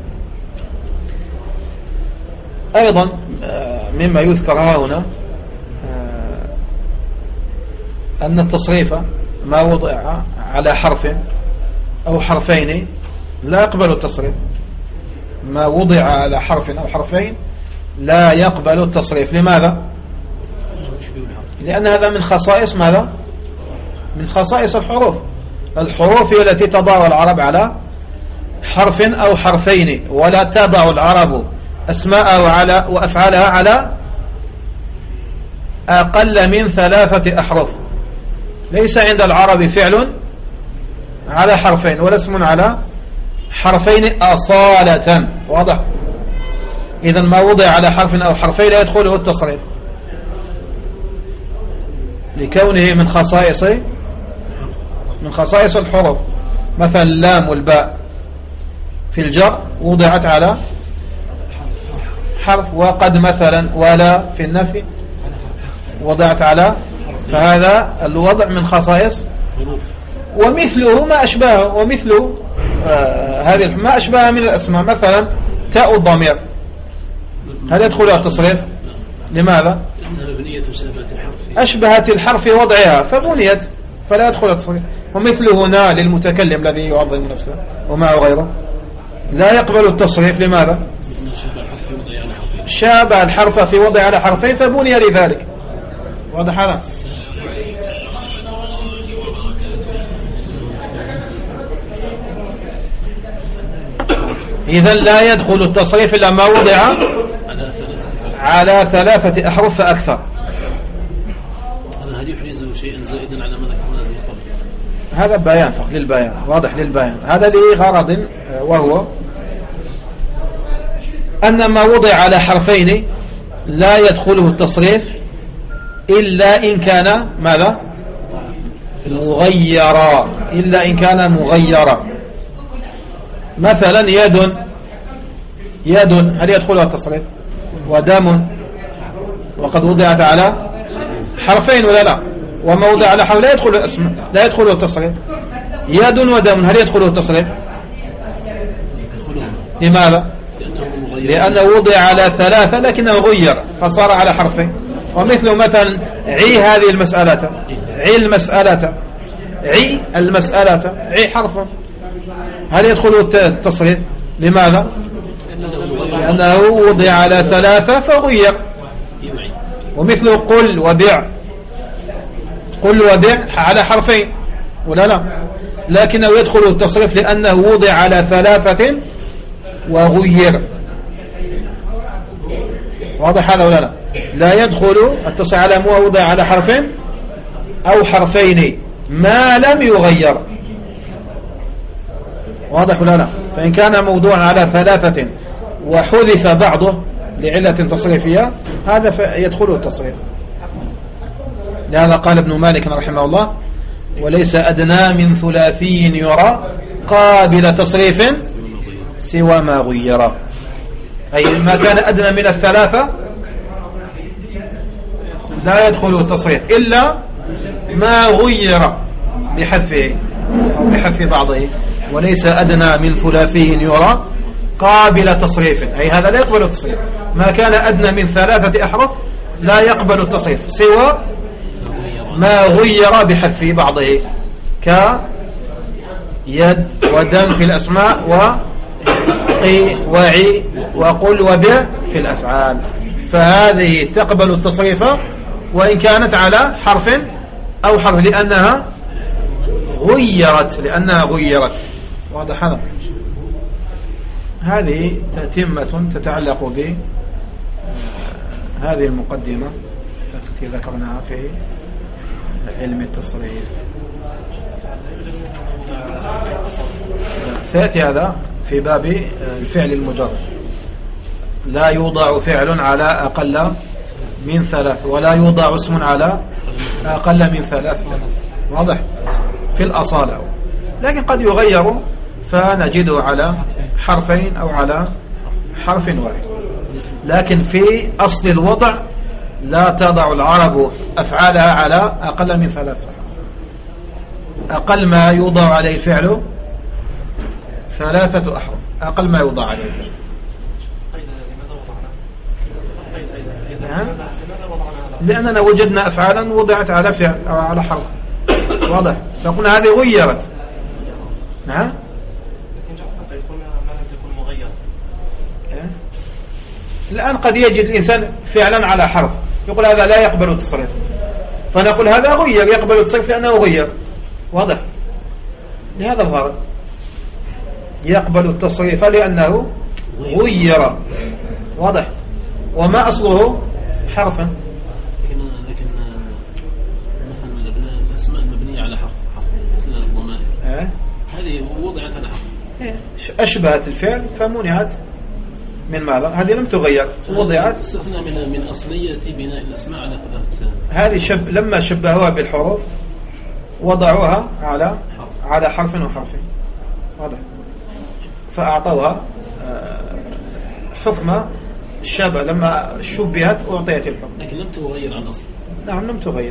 أيضا مما يذكر هنا أن التصريف ما وضع على حرف أو حرفين لا يقبل التصريف. ما وضع على حرف أو حرفين لا يقبل التصريف. لماذا؟ لأن هذا من خصائص ماذا؟ من خصائص الحروف. الحروف هي التي تضع العرب على حرف أو حرفين، ولا تضع العرب أسماء وأفعالها أقل من 3 أحرف. ليس عند العرب فعل على حرفين ولا اسم على حرفين أصالة. واضح؟ إذا ما وضع على حرف أو حرفين لا يدخله التصريف لكونه من خصائص الحروف. مثلا اللام والباء في الجر وضعت على حرف، وقد مثلا ولا في النفي وضعت على، فهذا الوضع من خصائص. ومثله ما أشبهه، ومثله هذه ما أشبه من الأسماء. مثلا تاء الضمير هل يدخلها التصريف؟ لماذا؟ أشبهت الحرف في وضعها فبنيت فلا يدخل التصريف. ومثله نا للمتكلم الذي يعظم نفسه ومعه غيره لا يقبل التصريف. لماذا؟ شابه الحرف في وضع على حرفين فبني لذلك. واضح هذا؟ إذن لا يدخل التصريف إلا ما وضع على 3 أحرف فأكثر.
هل يحرزه شيئا زائدا على ما ذكرنا من قبل؟
هذا بيان فقط للبيان، واضح للبيان. هذا لغرض، وهو أن ما وضع على حرفين لا يدخله التصريف إلا إن كان ماذا؟ مغيرا. إلا إن كان مغيرا. مثلا يد هل يدخلها التصريف؟ ودم وقد وضعت على حرفين ولا لا؟ وما وضع على حرف لا يدخل الاسم، لا يدخله التصريف. يد ودم هل يدخله التصريف؟ لماذا؟ لأنه وضع على 3 لكنه غير فصار على حرفين. ومثل مثلا عي هذه المسألة، عي المسألة، عي المسألة، عي حرف هل يدخله التصريف؟ لماذا؟ لأنه وضع على 3 فغير. ومثل قل وبع، قل وبع على حرفين ولا لا؟ لكنه يدخل التصريف لأنه وضع على 3 وغير. واضح هذا ولا لا؟ لا يدخل التصريف على ما وضع على حرفين أو حرفين ما لم يغير. واضح ولا لا؟ فإن كان موضوعا على 3 وحذف بعضه لعلة تصريفية هذا يدخله التصريف. لهذا قال ابن مالك رحمه الله: وليس أدنى من 3 يرى قابل تصريف سوى ما غير. أي ما كان أدنى من 3 لا يدخله التصريف إلا ما غير بحذفه أو بحذف بعضه. وليس أدنى من 3 يرى قابل تصريف، أي هذا لا يقبل التصريف. ما كان أدنى من 3 أحرف لا يقبل التصريف سوى ما غير بحذف بعضه، كيد ودم في الأسماء وقي وعي وقل وبع في الأفعال، فهذه تقبل التصريف وإن كانت على حرف أو حرف لأنها غيرت. واضح هذا؟ هذه تتمة تتعلق بهذه المقدمة التي ذكرناها في علم التصريف. سيأتي هذا في باب الفعل المجرد. لا يوضع فعل على أقل من 3 ولا يوضع اسم على أقل من 3. واضح؟ في الأصالة. لكن قد يغير فنجده على حرفين أو على حرف واحد. لكن في أصل الوضع لا تضع العرب أفعالها على أقل من 3. أقل ما يوضع عليه الفعل 3 أحرف، أقل ما يوضع عليه الفعل. لأننا وجدنا أفعالا وضعت على فعل أو على حرف. واضح؟ فقلنا هذه غيرت. نعم. الآن قد يجد الإنسان فعلا على حرف يقول هذا لا يقبل التصريف، فنقول هذا غير يقبل التصريف لأنه غير. واضح؟ لهذا الغرض يقبل التصريف لأنه غير. واضح؟ وما أصله حرفا.
الأسماء المبنية على حرف مثل الضمائر هذه وضعت على حرف
أشبهت الفعل فمنعت من ماذا؟ هذه لم تغير وضعت.
صرنا من أصلية بناء الأسماء على ثلاثة.
هذه لما شبهوها بالحروف وضعوها على حرف وحرفين واضح، فأعطوها حكم الشبه. لما شبهت أعطيت الحكم
لكن لم تغير عن أصل.
نعم لم تغير.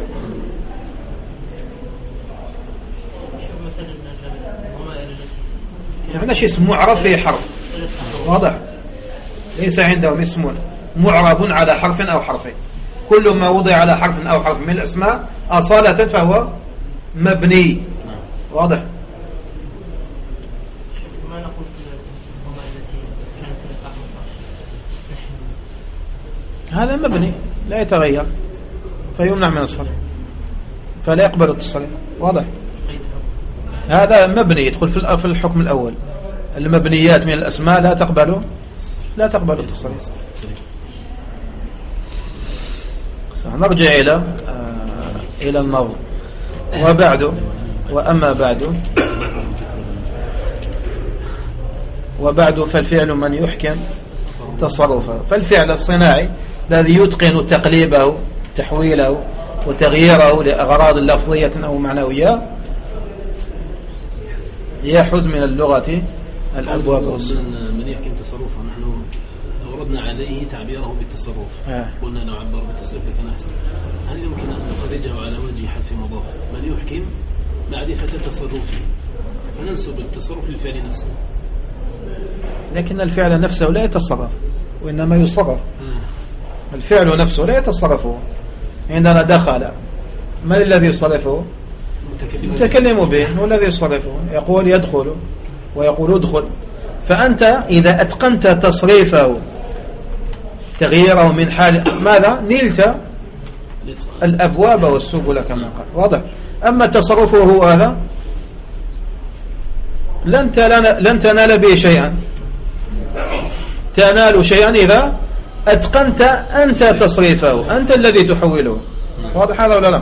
يعني شيء اسم معرف في حرف واضح، ليس عندهم اسم معرب على حرف أو حرفين. كل ما وضع على حرف أو حرف من الأسماء أصالة فهو مبني واضح.
ما نقول
هذا مبني لا يتغير فيمنع من الصرف فلا يقبل التصريف واضح. هذا مبني يدخل في الحكم الأول. المبنيات من الأسماء لا تقبل التصريف. نرجع إلى النظم. وبعد فالفعل من يحكم تصرفه. فالفعل الصناعي الذي يتقن تقليبه تحويله وتغييره لأغراض لفظية أو معنوية يحوز من اللغة الأبواب والسبل.
من يحكم تصرفه نحن أوردنا عليه تعبيره بالتصرف. قلنا لو عبر بالتصرف لكان أحسن. هل يمكن أن نخرجه على وجه حذف مضاف؟ من يحكم معرفة تصرفه فننسب التصرف للفعل نفسه.
لكن الفعل نفسه لا يتصرف وإنما يصرف. الفعل نفسه لا يتصرفه. عندنا دخل، من الذي يصرفه؟ متكلم به. والذي يصرفه يقول يدخل ويقول ادخل. فأنت إذا أتقنت تصريفه تغييره من حال ماذا نلت الأبواب والسبل كما قال واضح. أما تصرفه هذا لن تنال به شيئا. تنال شيئا إذا أتقنت أنت تصريفه، أنت الذي تحوله. واضح هذا ولا لا؟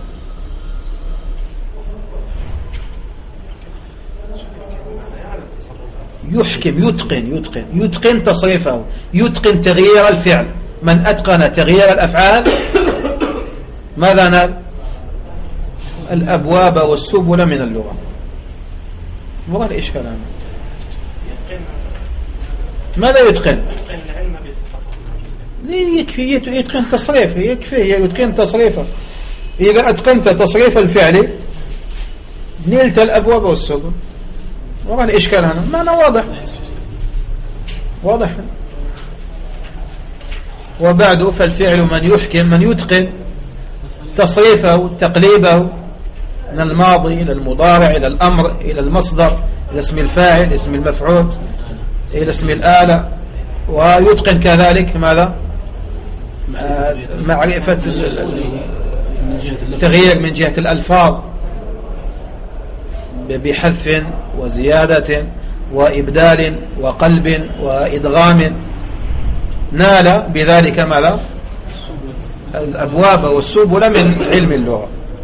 يحكم يتقن تصريفه، يتقن تغيير الفعل. من أتقن تغيير الأفعال ماذا نال؟ الأبواب والسبل من اللغة. ما الإشكال عنه؟ ماذا يتقن؟ يكفي يتقن تصريفه، يكفي يتقن تصريفه. إذا أتقنت تصريف الفعل نلت الأبواب والسبل. وما الإشكال هنا؟ معنى واضح. وبعد فالفعل من يحكم من يتقن تصريفه تقليبه من الماضي إلى المضارع إلى الأمر إلى المصدر إلى اسم الفاعل اسم المفعول إلى اسم الآلة. ويتقن كذلك ماذا؟ معرفة تغيير من جهة الألفاظ بحذف وزيادة وإبدال وقلب وإدغام. نال بذلك ماذا؟ الأبواب والسبل من علم اللغة.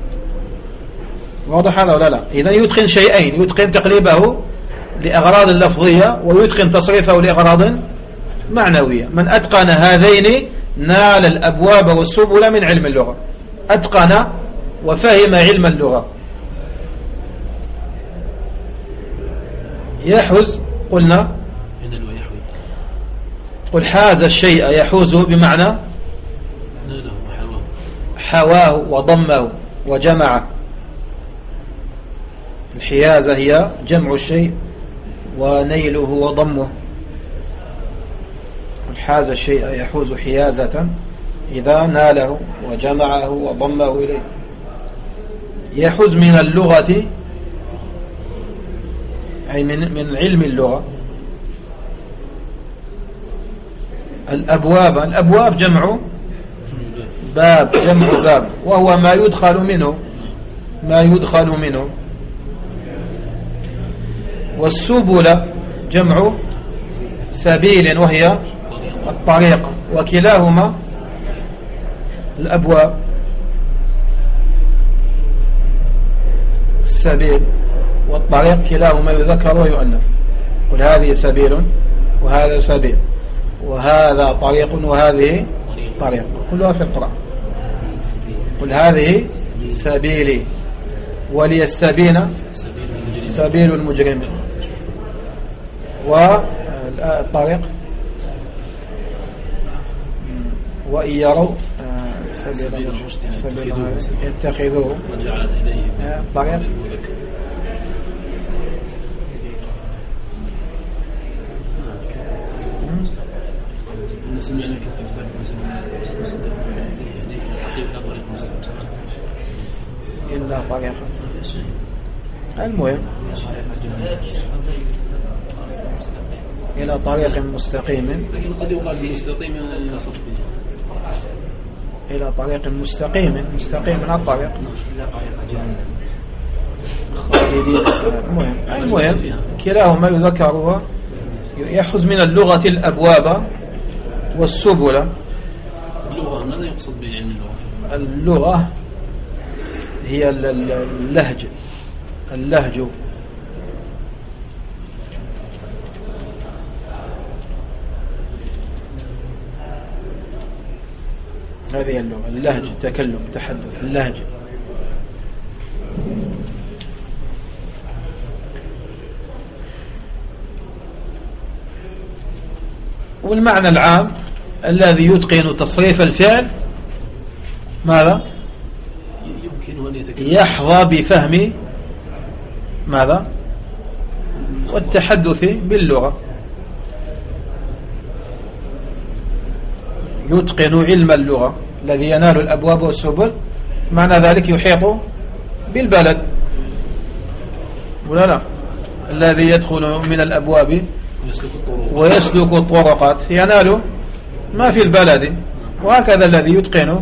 واضح هذا ولا لا؟ إذن يتقن شيئين، يتقن تقليبه لأغراض لفظية ويتقن تصريفه لأغراض معنوية. من أتقن هذين نال الأبواب والسبل من علم اللغة. أتقن وفهم علم اللغة. يحوز قلنا قل حاز الشيء يحوزه بمعنى حواه وضمه وجمعه. الحيازة هي جمع الشيء ونيله وضمه. حاز الشيء يحوز حيازة إذا ناله وجمعه وضمه إليه. يحوز من اللغة أي من علم اللغة. الأبواب جمع باب وهو ما يدخل منه. والسبل جمع سبيل وهي الطريق وكلاهما الأبواب. السبيل والطريق كلاهما يذكر ويؤنث. قل هذه سبيل وهذا سبيل، وهذا طريق وهذه طريق، كلها في القرآن. قل هذه سبيلي وليستبين سبيل المجرمين. والطريق وإن يروا سبيل يتخذوه طريق. إلا طريقا. المهم إلى طريق مستقيم،
لكن قد يقال مستقيم
إلى طريق مستقيم، مستقيم من الطريق. المهم كلاهما يذكر ويأخذ من اللغة الأبواب والسبل.
اللغة ماذا يقصد بعلم اللغة؟
اللغة هي اللهج، اللهج هذه اللغة، اللهج، التكلم، التحدث، اللهج. والمعنى العام الذي يتقن تصريف الفعل ماذا؟
يمكن أن يتكلم،
يحظى بفهم ماذا؟ والتحدث باللغة. يتقن علم اللغة الذي ينال الأبواب والسبل، معنى ذلك يحيط بالبلد ولا لا؟ الذي يدخل من الأبواب ويسلك الطرقات ينال ما في البلد. وهكذا الذي يتقن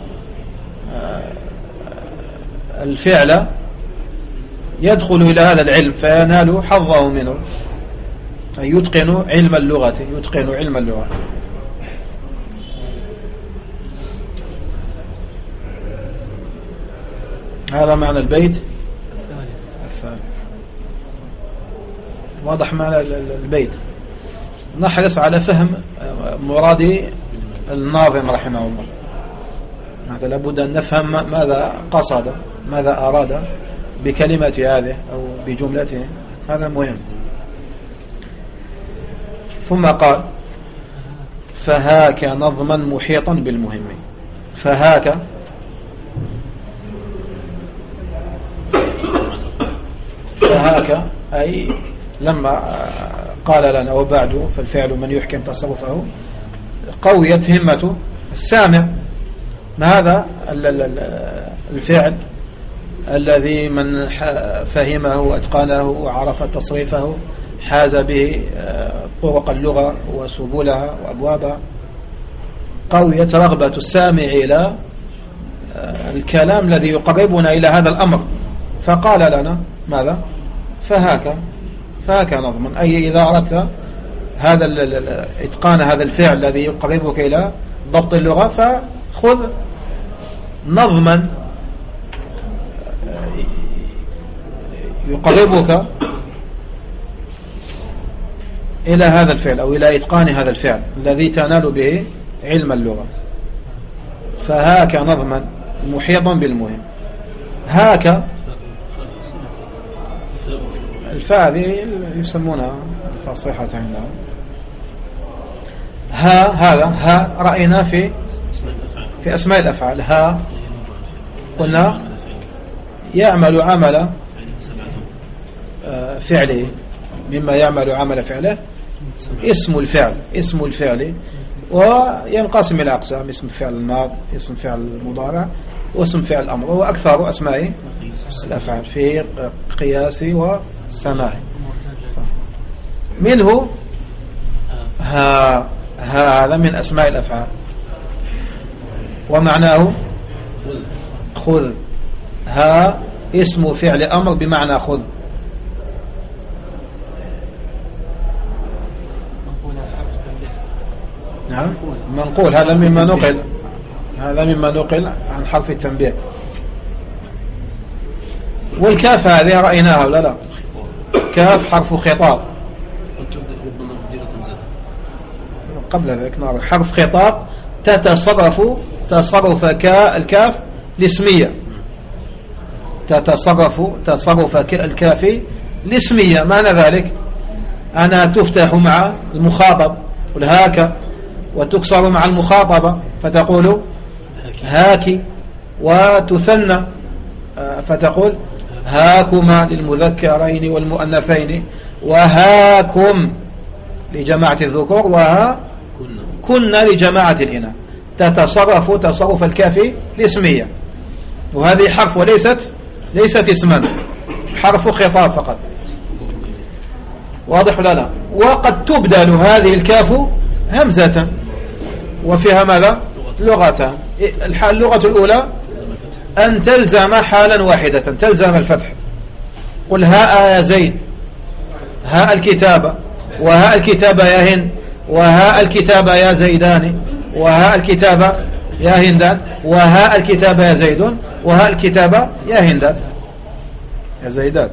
الفعل يدخل إلى هذا العلم فينال حظه منه، أي يتقن علم اللغة، يتقن علم اللغة. هذا معنى البيت الثالث. واضح معنى البيت. نحرص على فهم مراد الناظم رحمه الله. هذا لابد أن نفهم ماذا قصد، ماذا أراد بكلمة هذه أو بجملته، هذا مهم. ثم قال فهاك نظما محيطا بالمهم. فهاك أي لما قال لنا وبعد فالفعل من يحكم تصرفه قويت همة السامع. ما هذا الفعل الذي من فهمه واتقانه وعرف تصريفه حاز به طرق اللغة وسبلها وأبوابها. قويت رغبة السامع إلى الكلام الذي يقربنا إلى هذا الأمر، فقال لنا ماذا؟ فهاك نظما، أي إذا أردت هذا إتقان هذا الفعل الذي يقربك إلى ضبط اللغة فخذ نظما يقربك إلى هذا الفعل أو إلى إتقان هذا الفعل الذي تنال به علم اللغة. فهاك نظما محيطا بالمهم. هاك الفاء هذه يسمونها الفصيحة عندهم. هذا رأينا في أسماء الأفعال. ها قلنا يعمل عمل فعله، مما يعمل عمل فعله اسم الفعل وينقسم إلى أقسام: اسم فعل الماض، اسم فعل المضارع، واسم فعل الأمر. وهو أكثر أسماء الأفعال في قياس والسماع. منه هذا من أسماء الأفعال، ومعناه خذ. ها اسم فعل أمر بمعنى خذ. نعم منقول. هذا مما نقل عن حرف التنبيه. والكاف هذه رأيناها ولا لا؟ كاف حرف خطاب،
ربما مديرة زاد
قبل ذلك نعرف حرف خطاب تتصرف تصرف الكاف الاسمية، تتصرف تصرف الكاف الاسمية. معنى ذلك أنا تفتح مع المخاطب والهاك، وتكسر مع المخاطبة فتقول هاكي، وتثنى فتقول هاكما للمذكرين والمؤنثين، وهاكم لجماعة الذكور، وها كنا لجماعة الإناث. تتصرف تصرف الكاف الاسمية، وهذه حرف ليست اسما، حرف خطاب فقط. واضح ولا لا؟ وقد تبدل هذه الكاف همزة، وفيها ماذا؟ لغتان. اللغة الأولى أن تلزم حالا واحدة، تلزم الفتح. قل هاء يا زيد، هاء الكتابة، وهاء الكتابة يا هند، وهاء الكتابة يا زيدان، وهاء الكتابة يا هندات، وهاء الكتابة يا زيدون، وهاء الكتابة يا هندات يا زيدات.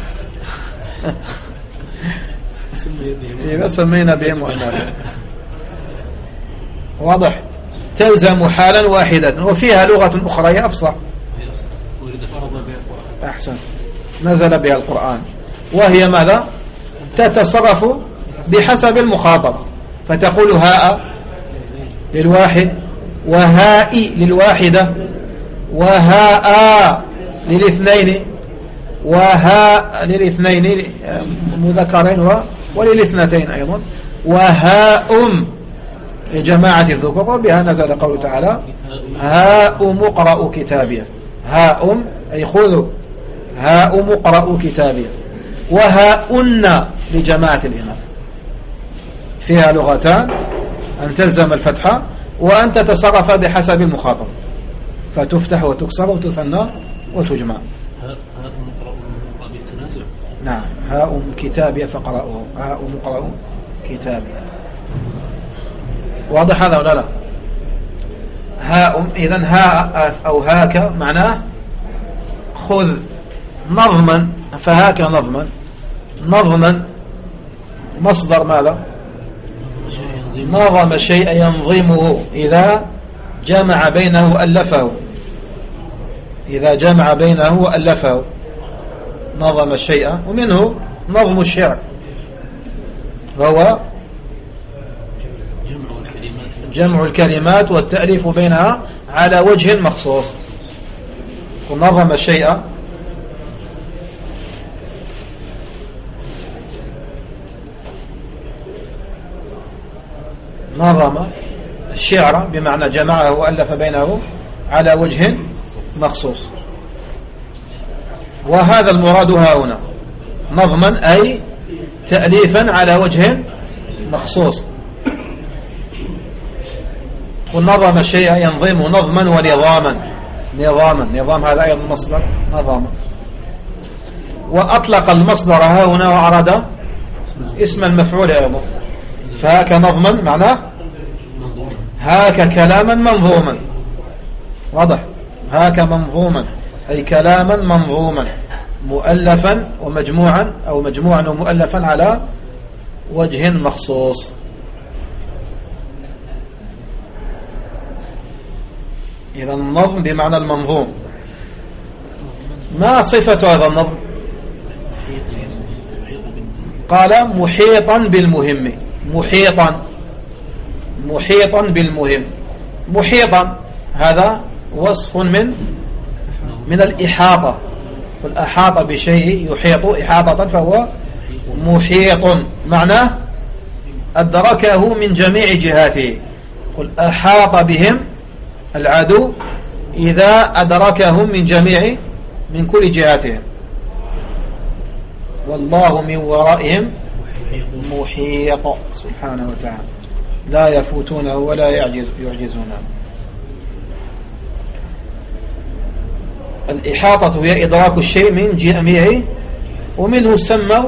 إذا سمينا بهم مؤنث. واضح؟ تلزم حالا واحدة، وفيها لغة أخرى أفصح. أحسن، نزل بها القرآن، وهي ماذا؟ تتصرف بحسب المخاطب، فتقول هاء للواحد، وهاء للواحدة، وهاء للاثنين، وهاء للاثنين مذكرين وللاثنتين أيضا، وهاء لجماعة الذكور. وبها نزل قوله تعالى هاء مقرأ كتابيا، هاء أي خذوا، هاء مقرأ كتابيا. وهاءن لجماعة الإناث، فيها لغتان، أن تلزم الفتحة، وأن تتصرف بحسب المخاطب، فتفتح وتكسر وتثنى وتجمع.
هاء مقرأ مقابل تنازع.
نعم، هاء كتابيا فقرأوه، هاء مقرأ كتابيا. واضح هذا ولا لا؟ هاء، إذن هاء أو هاك معناه خذ نظما، فهاك نظما. نظما مصدر ماذا؟ نظم شيء ينظمه، إذا جمع بينه وألفه، إذا جمع بينه وألفه نظم الشيء. ومنه نظم الشعر، وهو جمع الكلمات والتأليف بينها على وجه مخصوص. ونظم الشيء نظم الشعر بمعنى جمعه وألف بينه على وجه مخصوص، وهذا المراد ها هنا، نظما أي تأليفا على وجه مخصوص. ونظم الشيء ينظم نظما ونظاما، نظام هذا أيضا مصدر نظام. وأطلق المصدر ها هنا وأراد اسم المفعول أيضا، فهاك نظما معناه هاك كلاما منظوما. واضح؟ هاك منظوما أي كلاما منظوما مؤلفا ومجموعا، أو مجموعا ومؤلفا على وجه مخصوص. إذا النظم بمعنى المنظوم. ما صفة هذا النظم؟ قال محيطا بالمهم، محيطا بالمهم. محيطا هذا وصف من الإحاطة، والأحاط بشيء يحيط إحاطة فهو محيط، معناه أدركه من جميع جهاته. قل أحاط بهم العدو إذا أدركهم من كل جهاتهم، والله من ورائهم محيط سبحانه وتعالى، لا يفوتونه ولا يعجزونه. الإحاطة هي إدراك الشيء من جميع، ومنه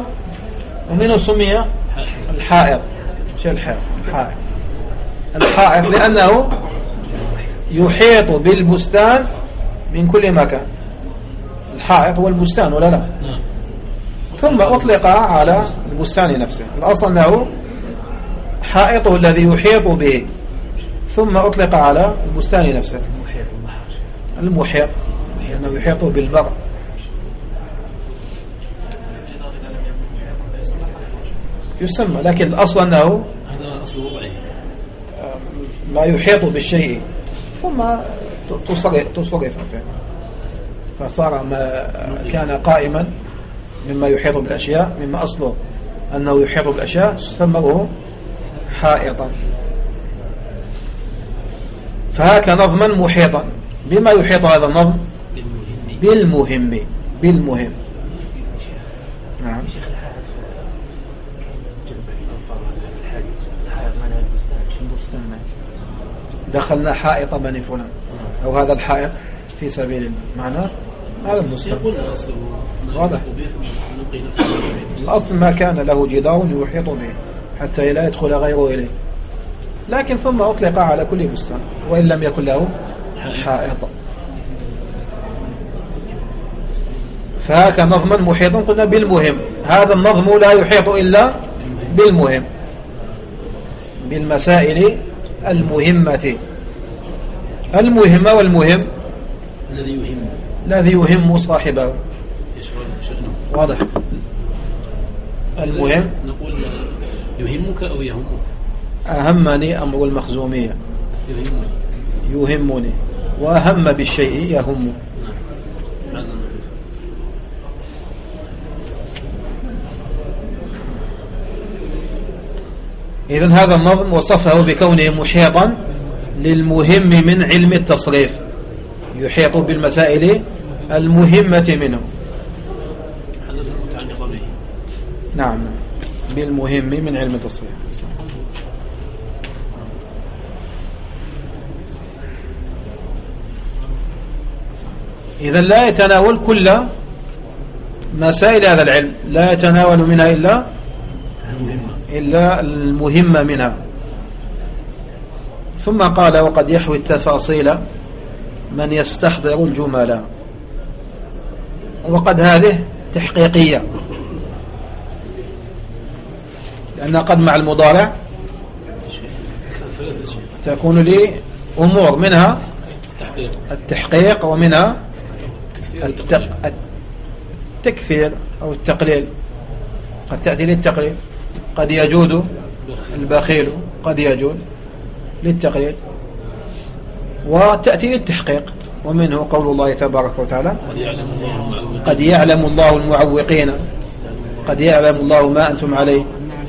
سمي الحائط. شو الحائط؟ الحائط لأنه يحيط بالبستان من كل مكان. الحائط هو البستان ولا لا؟ ثم أطلق على البستان نفسه. الأصل أنه حائطه الذي يحيط به، ثم أطلق على البستان نفسه المحيط لأنه يحيطه بالبر. يسمى، لكن الأصل أنه
هذا أصل وضعه
لا يحيط بالشيء ثم تصرف فيه، فصار ما كان قائما مما يحيط بالأشياء، مما أصله أنه يحيط بالأشياء سموه حائطا. فهاك نظما محيطا. بما يحيط هذا النظم؟ بالمهم. نعم. دخلنا حائط بني فلان أو هذا الحائط في سبيل الله، معناه هذا المستقبل واضح. الأصل ما كان له جدار يحيط به حتى لا يدخل غيره إليه، لكن ثم أطلق على كل بستان وإن لم يكن له حائط. فهاك نظما محيطا قلنا بالمهم. هذا النظم لا يحيط إلا بالمهم، بالمسائل المهمة والمهم الذي يهم صاحبه. واضح. المهم
نقول يهمك أو يهمك.
أهمني أمر المخزومية يهمني، وأهم بالشيء يهم. إذن هذا النظم وصفه بكونه محيطا للمهم من علم التصريف، يحيط بالمسائل المهمة منه. نعم، بالمهم من علم التصريف. إذن لا يتناول كل مسائل هذا العلم، لا يتناول منها إلا المهمة منها. ثم قال وقد يحوي التفاصيل من يستحضر الجمل. وقد هذه تحقيقية، لأن قد مع المضارع تكون لي أمور، منها التحقيق ومنها التكثير أو التقليل. قد تأتي للتقليل، قد يجود البخيل، قد يجود للتقليل، وتأتي للتحقيق، ومنه قول الله تبارك وتعالى قد يعلم الله المعوقين، قد يعلم الله ما أنتم عليه،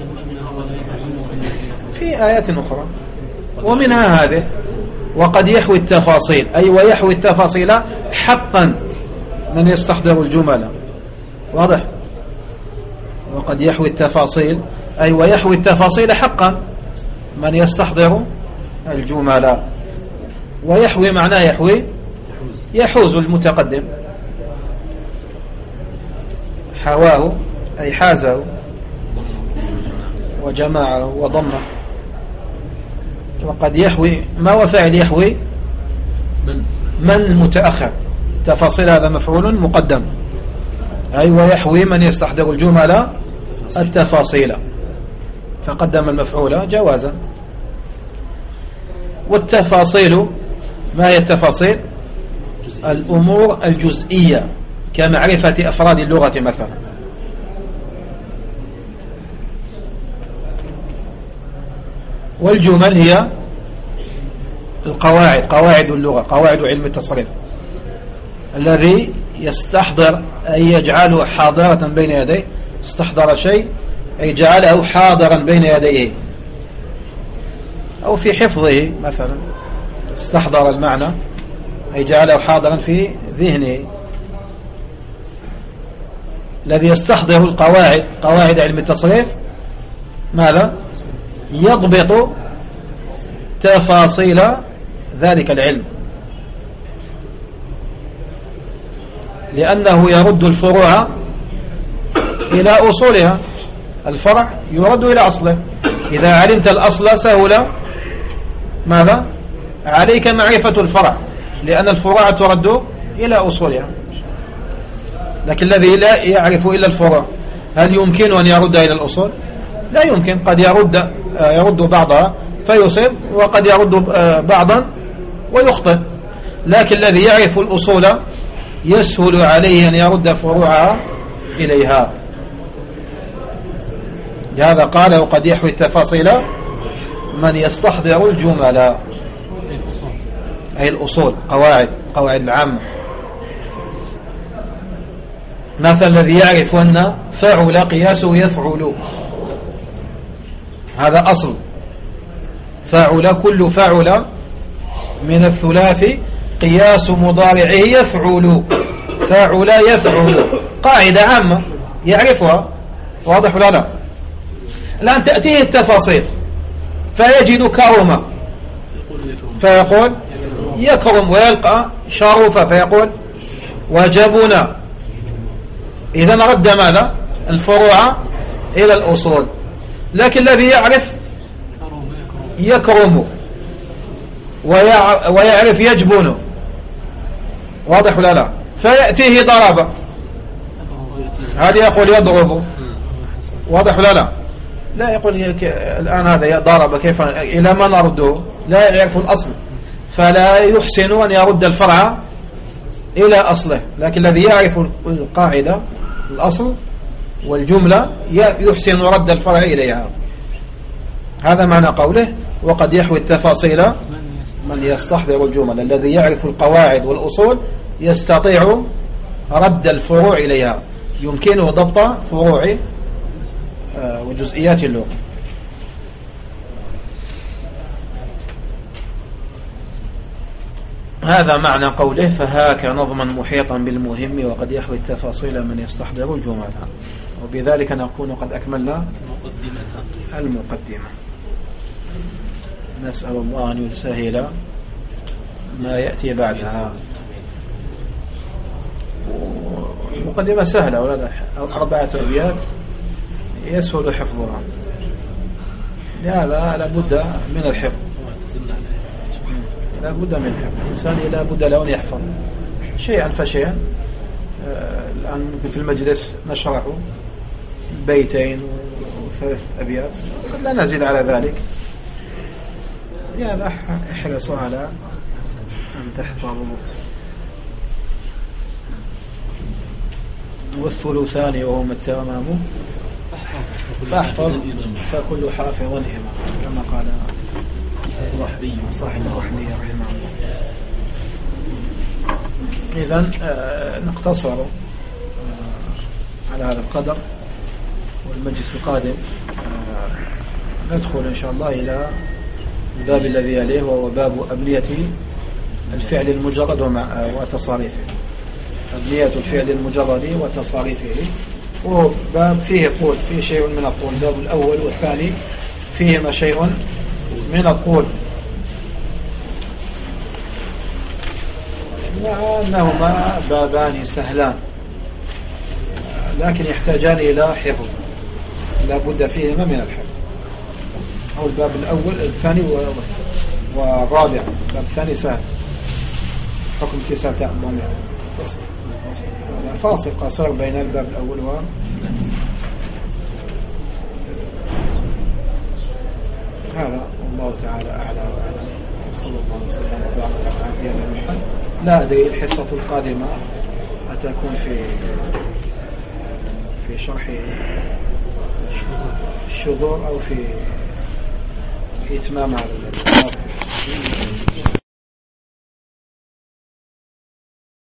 في آيات أخرى. ومنها هذه وقد يحوي التفاصيل، أي ويحوي التفاصيل حقا من يستحضر الجمل. واضح. وقد يحوي التفاصيل أي ويحوي التفاصيل حقا من يستحضر الجمل. ويحوي معناه يحوز المتقدم، حواه أي حازه وجمعه وضمه. وقد يحوي ما وفعل يحوي من متأخر، تفاصيل هذا مفعول مقدم، أي ويحوي من يستحضر الجمل التفاصيل، فقدم المفعول جوازا. والتفاصيل ما هي التفاصيل؟ الأمور الجزئية كمعرفة أفراد اللغة مثلا. والجمل هي القواعد، قواعد اللغة، قواعد علم التصريف، الذي يستحضر أي يجعله حاضرة بين يديه. استحضر شيء أي جعله حاضرا بين يديه، أو في حفظه مثلا استحضر المعنى أي جعله حاضرا في ذهنه. الذي يستحضر القواعد، قواعد علم التصريف، ماذا؟ يضبط تفاصيل ذلك العلم، لأنه يرد الفروع إلى أصولها. الفرع يرد إلى أصله. إذا علمت الأصل سهل ماذا؟ عليك معرفة الفرع، لأن الفروع ترد إلى أصولها. لكن الذي لا يعرف إلا الفروع هل يمكن أن يرد إلى الأصول؟ لا يمكن. قد يرد بعضها فيصيب، وقد يرد بعضا ويخطئ. لكن الذي يعرف الأصول يسهل عليه أن يرد فروعها إليها. لهذا قال وقد يحوي التفاصيل من يستحضر الجمل، أي الأصول، قواعد العامة. مثلا الذي يعرف أن فعل قياسه يفعل، هذا أصل. فعل، كل فعل من الثلاثي قياس مضارعه يفعل، فعل يفعل، قاعدة عامة يعرفها. واضح ولا لا؟ الآن تأتيه التفاصيل فيجد كرم فيقول يكرم، ويلقى شرف فيقول وجبنا. إذا رد ماذا؟ الفروع إلى الأصول. لكن الذي يعرف يكرم ويعرف يجبن، واضح ولا لا؟ فيأتيه ضرب، هذا يقول يضرب، واضح ولا لا؟ لا يقول الآن هذا ضرب، كيف إلى ما نرده؟ لا يعرف الأصل، فلا يحسن أن يرد الفرع إلى أصله. لكن الذي يعرف القاعدة، الأصل والجملة، يحسن رد الفرع إليها. هذا معنى قوله وقد يحوي التفاصيل من يستحضر الجمل. الذي يعرف القواعد والأصول يستطيع رد الفروع إليها، يمكنه ضبط فروع وجزئيات اللغة. هذا معنى قوله فهاك نظما محيطا بالمهم وقد يحوي التفاصيل من يستحضر الجمل. وبذلك نكون قد أكملنا المقدمة. نسأل الله أن يسهل ما يأتي بعدها. مقدمة سهلة ولا لا؟ 4 أبيات يسهل حفظها. لهذا لابد من الحفظ، لابد من الحفظ. الإنسان لابد له أن يحفظ شيئا فشيئا. الآن ممكن في المجلس نشرح 2 و3 أبيات، قد لا نزيد على ذلك. لهذا احرصوا على أن تحفظوا. والثلثان وهم التمام فاحفظ فكل حافظ إمام، كما قال صاحب الرحمية رحمه الله. إذن نقتصر على هذا القدر، والمجلس القادم ندخل إن شاء الله إلى الباب الذي يليه، وهو باب أبنية الفعل المجرد وتصاريفه. أبنية الفعل المجرد وتصاريفه، وهو باب فيه قول، فيه شيء من القول. الباب الأول والثاني فيهما شيء من القول، وأنهما بابان سهلان لكن يحتاجان إلى حفظ، لا بد فيهما من الحفظ. أو الباب الأول، الثاني والرابع. الباب الثاني سهل، حكم اتصال تاء الضمير، فاصل قصير بين الباب الأول هذا. والله تعالى أعلى وأعلم، صلى الله وسلم وبارك على نبينا محمد. لا أدري الحصة القادمة أتكون في شرح الشذور أو في إتمام على